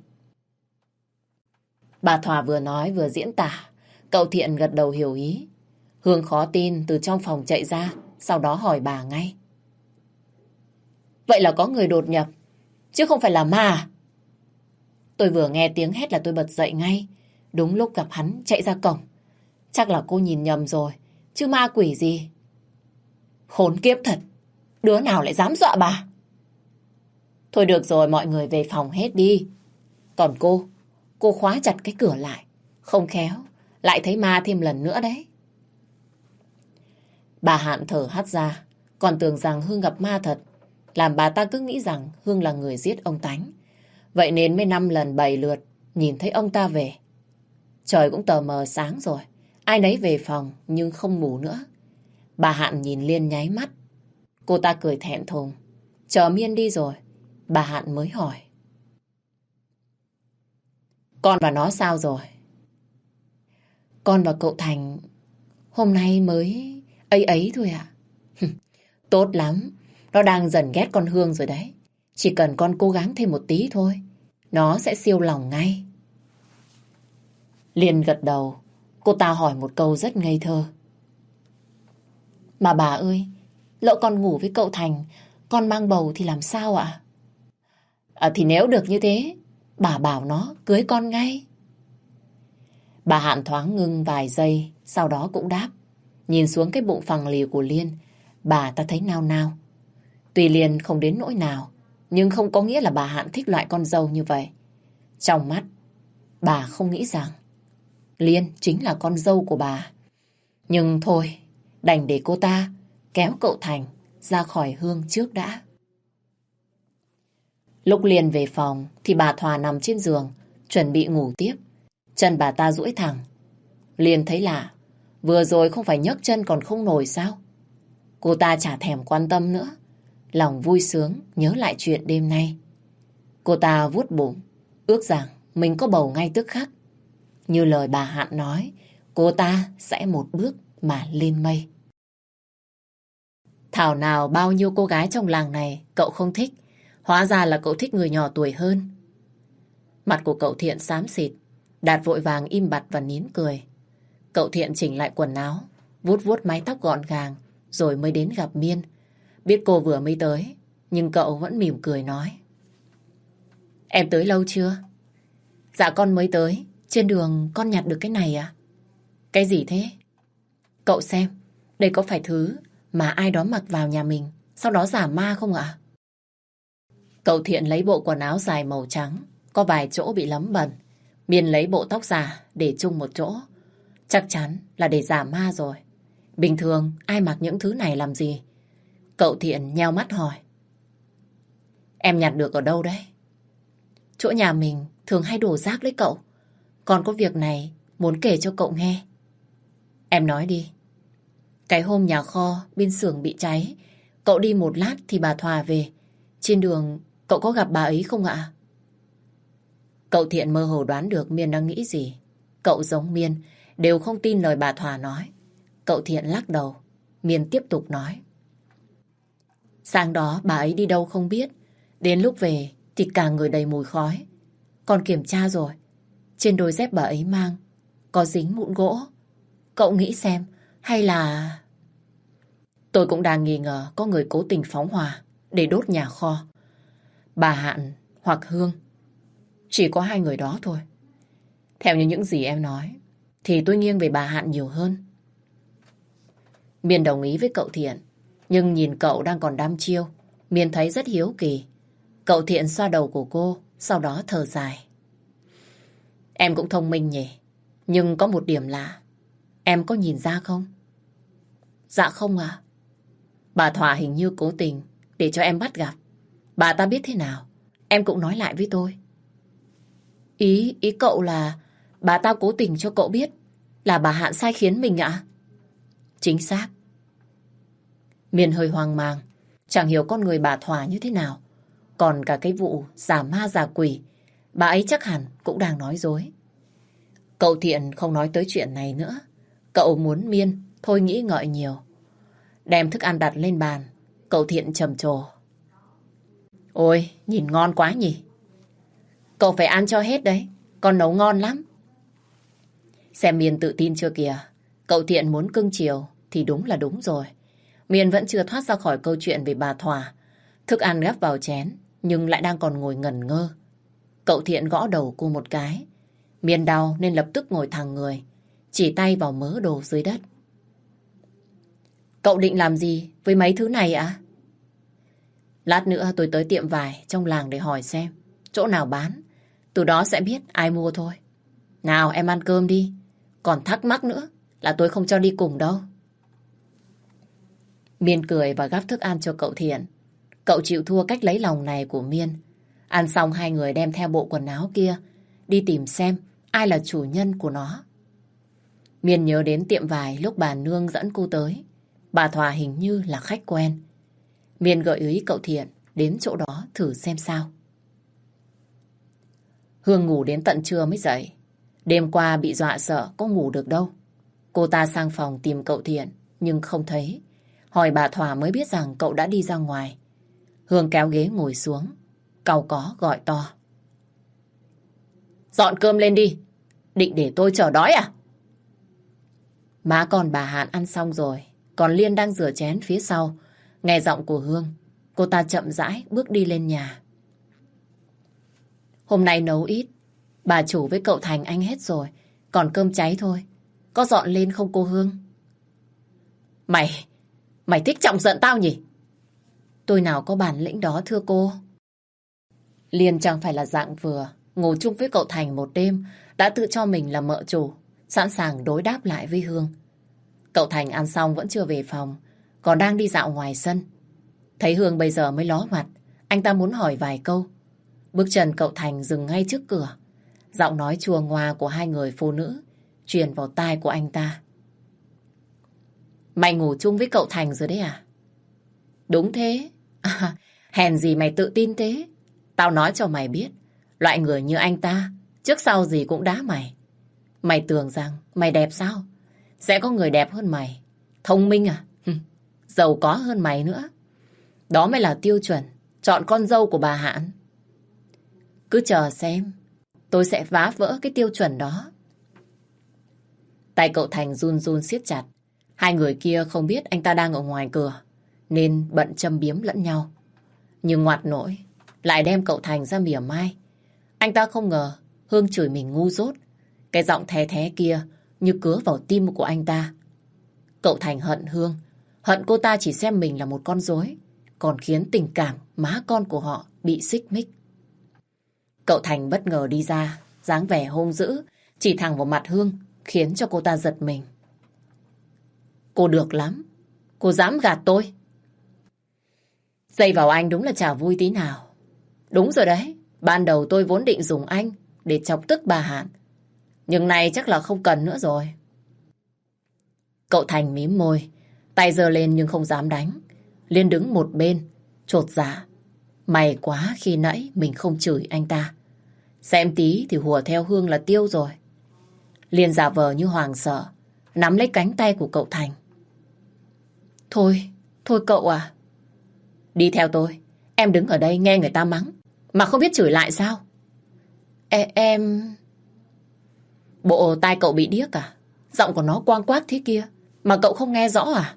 Bà Thỏa vừa nói vừa diễn tả. Cậu Thiện gật đầu hiểu ý. Hương khó tin từ trong phòng chạy ra, sau đó hỏi bà ngay. Vậy là có người đột nhập, chứ không phải là ma à? Tôi vừa nghe tiếng hét là tôi bật dậy ngay. Đúng lúc gặp hắn chạy ra cổng. Chắc là cô nhìn nhầm rồi, chứ ma quỷ gì. Khốn kiếp thật. Đứa nào lại dám dọa bà? Thôi được rồi, mọi người về phòng hết đi. Còn cô, cô khóa chặt cái cửa lại. Không khéo, lại thấy ma thêm lần nữa đấy. Bà Hạn thở hắt ra, còn tưởng rằng Hương gặp ma thật. Làm bà ta cứ nghĩ rằng Hương là người giết ông Tánh. Vậy nên mới năm lần bảy lượt nhìn thấy ông ta về. Trời cũng tờ mờ sáng rồi. Ai nấy về phòng nhưng không ngủ nữa. Bà Hạn nhìn Liên nháy mắt. Cô ta cười thẹn thùng. Chờ Miên đi rồi, bà Hạn mới hỏi. Con và nó sao rồi? Con và cậu Thành hôm nay mới ấy ấy thôi ạ. Tốt lắm. Nó đang dần ghét con Hương rồi đấy. Chỉ cần con cố gắng thêm một tí thôi, nó sẽ siêu lòng ngay. Liên gật đầu. Cô ta hỏi một câu rất ngây thơ. Mà bà ơi, lỡ con ngủ với cậu Thành, con mang bầu thì làm sao ạ? À, thì nếu được như thế, bà bảo nó cưới con ngay. Bà Hạn thoáng ngưng vài giây, sau đó cũng đáp. Nhìn xuống cái bụng phẳng lì của Liên, bà ta thấy nao nao. Tuy Liên không đến nỗi nào, nhưng không có nghĩa là bà Hạn thích loại con dâu như vậy. Trong mắt, bà không nghĩ rằng Liên chính là con dâu của bà. Nhưng thôi, đành để cô ta kéo cậu Thành ra khỏi Hương trước đã. Lúc Liên về phòng thì bà Thỏa nằm trên giường, chuẩn bị ngủ tiếp. Chân bà ta duỗi thẳng. Liên thấy lạ, vừa rồi không phải nhấc chân còn không nổi sao? Cô ta chả thèm quan tâm nữa. Lòng vui sướng nhớ lại chuyện đêm nay. Cô ta vuốt bụng, ước rằng mình có bầu ngay tức khắc. Như lời bà Hạn nói, cô ta sẽ một bước mà lên mây. Thảo nào bao nhiêu cô gái trong làng này cậu không thích. Hóa ra là cậu thích người nhỏ tuổi hơn. Mặt của cậu Thiện xám xịt. Đạt vội vàng im bặt và nín cười. Cậu Thiện chỉnh lại quần áo, vuốt vuốt mái tóc gọn gàng, rồi mới đến gặp Miên. Biết cô vừa mới tới, nhưng cậu vẫn mỉm cười nói. Em tới lâu chưa? Dạ con mới tới. Trên đường con nhặt được cái này à? Cái gì thế? Cậu xem, đây có phải thứ mà ai đó mặc vào nhà mình, sau đó giả ma không ạ? Cậu Thiện lấy bộ quần áo dài màu trắng, có vài chỗ bị lấm bẩn. Miên lấy bộ tóc giả để chung một chỗ. Chắc chắn là để giả ma rồi. Bình thường ai mặc những thứ này làm gì? Cậu Thiện nheo mắt hỏi. Em nhặt được ở đâu đấy? Chỗ nhà mình thường hay đổ rác đấy cậu. Còn có việc này muốn kể cho cậu nghe. Em nói đi. Cái hôm nhà kho bên xưởng bị cháy, cậu đi một lát thì bà Thòa về. Trên đường cậu có gặp bà ấy không ạ? Cậu Thiện mơ hồ đoán được Miên đang nghĩ gì. Cậu giống Miên, đều không tin lời bà Thòa nói. Cậu Thiện lắc đầu. Miên tiếp tục nói. Sáng đó bà ấy đi đâu không biết. Đến lúc về thì cả người đầy mùi khói. Còn kiểm tra rồi, trên đôi dép bà ấy mang có dính mụn gỗ. Cậu nghĩ xem, hay là... Tôi cũng đang nghi ngờ có người cố tình phóng hỏa để đốt nhà kho. Bà Hạn hoặc Hương. Chỉ có hai người đó thôi. Theo như những gì em nói thì tôi nghiêng về bà Hạn nhiều hơn. Miên đồng ý với cậu Thiện, nhưng nhìn cậu đang còn đăm chiêu, Miên thấy rất hiếu kỳ. Cậu Thiện xoa đầu của cô, sau đó thở dài. Em cũng thông minh nhỉ, nhưng có một điểm lạ. Em có nhìn ra không? Dạ không à? Bà Thỏa hình như cố tình để cho em bắt gặp. Bà ta biết thế nào, em cũng nói lại với tôi. Ý, ý cậu là bà ta cố tình cho cậu biết là bà Hạn sai khiến mình ạ? Chính xác. Miên hơi hoang mang, chẳng hiểu con người bà Thỏa như thế nào. Còn cả cái vụ giả ma giả quỷ, bà ấy chắc hẳn cũng đang nói dối. Cậu Thiện không nói tới chuyện này nữa. Cậu muốn Miên thôi nghĩ ngợi nhiều. Đem thức ăn đặt lên bàn, cậu Thiện trầm trồ. Ôi, nhìn ngon quá nhỉ. Cậu phải ăn cho hết đấy, con nấu ngon lắm. Xem Miên tự tin chưa kìa. Cậu Thiện muốn cưng chiều thì đúng là đúng rồi. Miên vẫn chưa thoát ra khỏi câu chuyện về bà Thỏa. Thức ăn gắp vào chén, nhưng lại đang còn ngồi ngẩn ngơ. Cậu Thiện gõ đầu cô một cái. Miên đau nên lập tức ngồi thẳng người, chỉ tay vào mớ đồ dưới đất. Cậu định làm gì với mấy thứ này ạ? Lát nữa tôi tới tiệm vải trong làng để hỏi xem chỗ nào bán. Từ đó sẽ biết ai mua thôi. Nào em ăn cơm đi. Còn thắc mắc nữa là tôi không cho đi cùng đâu. Miên cười và gắp thức ăn cho cậu Thiện. Cậu chịu thua cách lấy lòng này của Miên. Ăn xong hai người đem theo bộ quần áo kia đi tìm xem ai là chủ nhân của nó. Miên nhớ đến tiệm vải lúc bà Nương dẫn cô tới. Bà Thỏa hình như là khách quen. Miên gợi ý cậu Thiện đến chỗ đó thử xem sao. Hương ngủ đến tận trưa mới dậy. Đêm qua bị dọa sợ có ngủ được đâu. Cô ta sang phòng tìm cậu Thiện nhưng không thấy. Hỏi bà Thỏa mới biết rằng cậu đã đi ra ngoài. Hương kéo ghế ngồi xuống, cau có gọi to. Dọn cơm lên đi. Định để tôi chờ đói à? Má con bà Hạn ăn xong rồi. Còn Liên đang rửa chén phía sau. Nghe giọng của Hương, cô ta chậm rãi bước đi lên nhà. Hôm nay nấu ít. Bà chủ với cậu Thành anh hết rồi. Còn cơm cháy thôi. Có dọn lên không cô Hương? Mày, mày thích chọc giận tao nhỉ? Tôi nào có bản lĩnh đó thưa cô. Liên chẳng phải là dạng vừa. Ngủ chung với cậu Thành một đêm đã tự cho mình là mợ chủ, sẵn sàng đối đáp lại với Hương. Cậu Thành ăn xong vẫn chưa về phòng, còn đang đi dạo ngoài sân. Thấy Hương bây giờ mới ló mặt, anh ta muốn hỏi vài câu. Bước chân cậu Thành dừng ngay trước cửa. Giọng nói chua ngoa của hai người phụ nữ truyền vào tai của anh ta. Mày ngủ chung với cậu Thành rồi đấy à? Đúng thế. À, hèn gì mày tự tin thế. Tao nói cho mày biết, loại người như anh ta trước sau gì cũng đá mày. Mày tưởng rằng mày đẹp sao? Sẽ có người đẹp hơn mày. Thông minh à? Giàu có hơn mày nữa. Đó mới là tiêu chuẩn chọn con dâu của bà Hạn. Cứ chờ xem, tôi sẽ phá vỡ cái tiêu chuẩn đó. Tay cậu Thành run run siết chặt. Hai người kia không biết anh ta đang ở ngoài cửa, nên bận châm biếm lẫn nhau. Nhưng ngoặt nỗi lại đem cậu Thành ra mỉa mai. Anh ta không ngờ Hương chửi mình ngu dốt. Cái giọng thé thé kia như cứa vào tim của anh ta. Cậu Thành hận Hương. Hận cô ta chỉ xem mình là một con rối, còn khiến tình cảm má con của họ bị xích mích. Cậu Thành bất ngờ đi ra, dáng vẻ hung dữ, chỉ thẳng vào mặt Hương, khiến cho cô ta giật mình. Cô được lắm. Cô dám gạt tôi. Dây vào anh đúng là chả vui tí nào. Đúng rồi đấy. Ban đầu tôi vốn định dùng anh để chọc tức bà Hạn. Nhưng nay chắc là không cần nữa rồi. Cậu Thành mím môi, tay giơ lên nhưng không dám đánh. Liên đứng một bên, chột dạ. May quá khi nãy mình không chửi anh ta. Xem tí thì hùa theo Hương là tiêu rồi. Liên giả vờ như hoàng sợ, nắm lấy cánh tay của cậu Thành. Thôi, thôi cậu à. Đi theo tôi. Em đứng ở đây nghe người ta mắng mà không biết chửi lại sao? Ê, em... Bộ tai cậu bị điếc à? Giọng của nó quang quác thế kia mà cậu không nghe rõ à?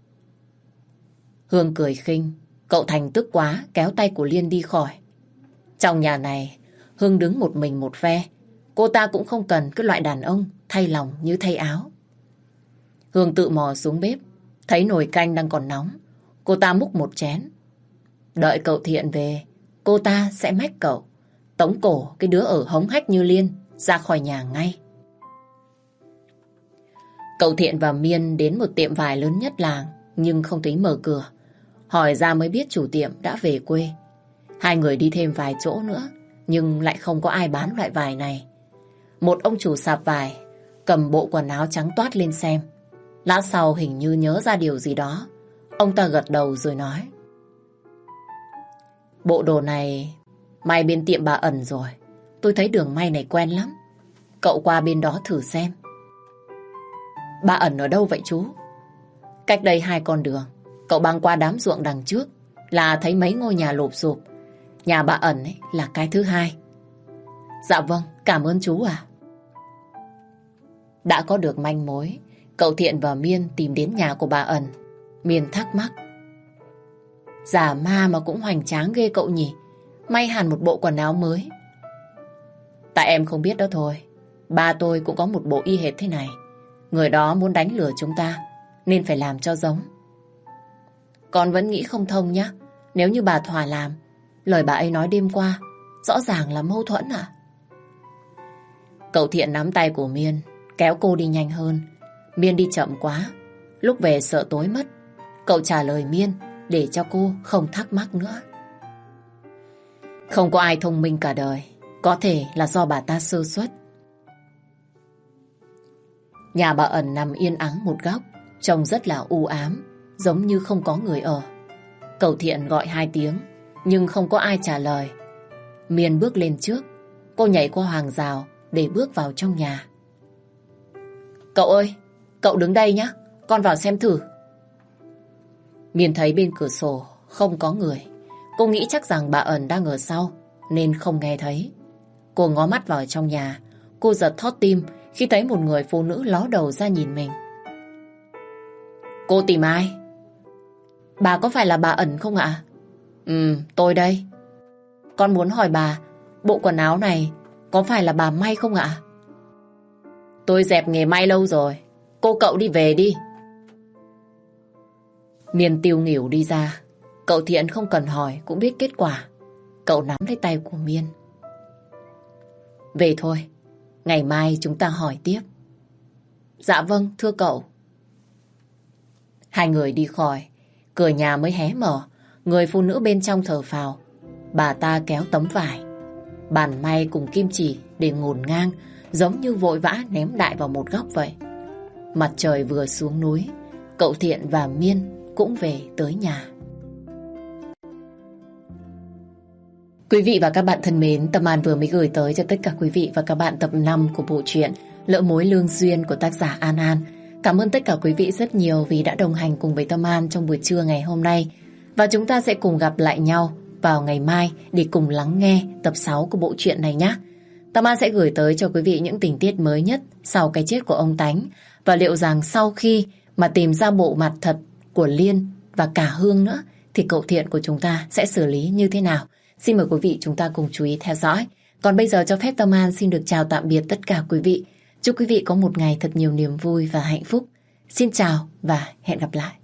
Hương cười khinh. Cậu Thành tức quá kéo tay của Liên đi khỏi. Trong nhà này Hương đứng một mình một phe. Cô ta cũng không cần cái loại đàn ông thay lòng như thay áo. Hương tự mò xuống bếp, thấy nồi canh đang còn nóng. Cô ta múc một chén. Đợi cậu Thiện về, cô ta sẽ mách cậu, tống cổ cái đứa ở hống hách như Liên ra khỏi nhà ngay. Cậu Thiện và Miên đến một tiệm vải lớn nhất làng nhưng không thấy mở cửa. Hỏi ra mới biết chủ tiệm đã về quê. Hai người đi thêm vài chỗ nữa nhưng lại không có ai bán loại vải này. Một ông chủ sạp vải cầm bộ quần áo trắng toát lên xem. Lát sau hình như nhớ ra điều gì đó. Ông ta gật đầu rồi nói: Bộ đồ này may bên tiệm bà Ẩn rồi. Tôi thấy đường may này quen lắm. Cậu qua bên đó thử xem. Bà Ẩn ở đâu vậy chú? Cách đây hai con đường. Cậu băng qua đám ruộng đằng trước là thấy mấy ngôi nhà lụp xụp. Nhà bà Ẩn ấy là cái thứ hai. Dạ vâng, cảm ơn chú ạ. Đã có được manh mối, cậu Thiện và Miên tìm đến nhà của bà Ẩn. Miên thắc mắc: Giả ma mà cũng hoành tráng ghê cậu nhỉ? May hẳn một bộ quần áo mới. Tại em không biết đó thôi. Ba tôi cũng có một bộ y hệt thế này. Người đó muốn đánh lừa chúng ta nên phải làm cho giống. Con vẫn nghĩ không thông nhá. Nếu như bà Thỏa làm, lời bà ấy nói đêm qua rõ ràng là mâu thuẫn à? Cậu Thiện nắm tay của Miên, kéo cô đi nhanh hơn. Miên đi chậm quá, lúc về sợ tối mất. Cậu trả lời Miên để cho cô không thắc mắc nữa. Không có ai thông minh cả đời. Có thể là do bà ta sơ suất. Nhà bà Ẩn nằm yên ắng một góc, trông rất là u ám, giống như không có người ở. Cậu Thiện gọi hai tiếng nhưng không có ai trả lời. Miên bước lên trước. Cô nhảy qua hàng rào để bước vào trong nhà. Cậu ơi, cậu đứng đây nhé, con vào xem thử. Miên thấy bên cửa sổ không có người. Cô nghĩ chắc rằng bà Ẩn đang ở sau nên không nghe thấy. Cô ngó mắt vào trong nhà. Cô giật thót tim khi thấy một người phụ nữ ló đầu ra nhìn mình. Cô tìm ai? Bà có phải là bà Ẩn không ạ? Ừ, tôi đây. Con muốn hỏi bà, bộ quần áo này có phải là bà may không ạ? Tôi dẹp nghề may lâu rồi. Cô cậu đi về đi. Miên tiêu nghỉu đi ra. Cậu Thiện không cần hỏi cũng biết kết quả. Cậu nắm lấy tay của Miên. Về thôi, ngày mai chúng ta hỏi tiếp. Dạ vâng, thưa cậu. Hai người đi khỏi. Cửa nhà mới hé mở. Người phụ nữ bên trong thở phào. Bà ta kéo tấm vải, bàn may cùng kim chỉ để ngổn ngang, giống như vội vã ném đại vào một góc vậy. Mặt trời vừa xuống núi. Cậu Thiện và Miên cũng về tới nhà. Quý vị và các bạn thân mến, Tâm An vừa mới gửi tới cho tất cả quý vị và các bạn tập năm của bộ truyện Lỡ Mối Lương Duyên của tác giả An An. Cảm ơn tất cả quý vị rất nhiều vì đã đồng hành cùng với Tâm An trong buổi trưa ngày hôm nay. Và chúng ta sẽ cùng gặp lại nhau vào ngày mai để cùng lắng nghe tập sáu của bộ truyện này nhé. Tâm An sẽ gửi tới cho quý vị những tình tiết mới nhất sau cái chết của ông Tánh. Và liệu rằng sau khi mà tìm ra bộ mặt thật của Liên và cả Hương nữa thì cậu Thiện của chúng ta sẽ xử lý như thế nào? Xin mời quý vị chúng ta cùng chú ý theo dõi. Còn bây giờ cho phép Tâm An xin được chào tạm biệt tất cả quý vị. Chúc quý vị có một ngày thật nhiều niềm vui và hạnh phúc. Xin chào và hẹn gặp lại.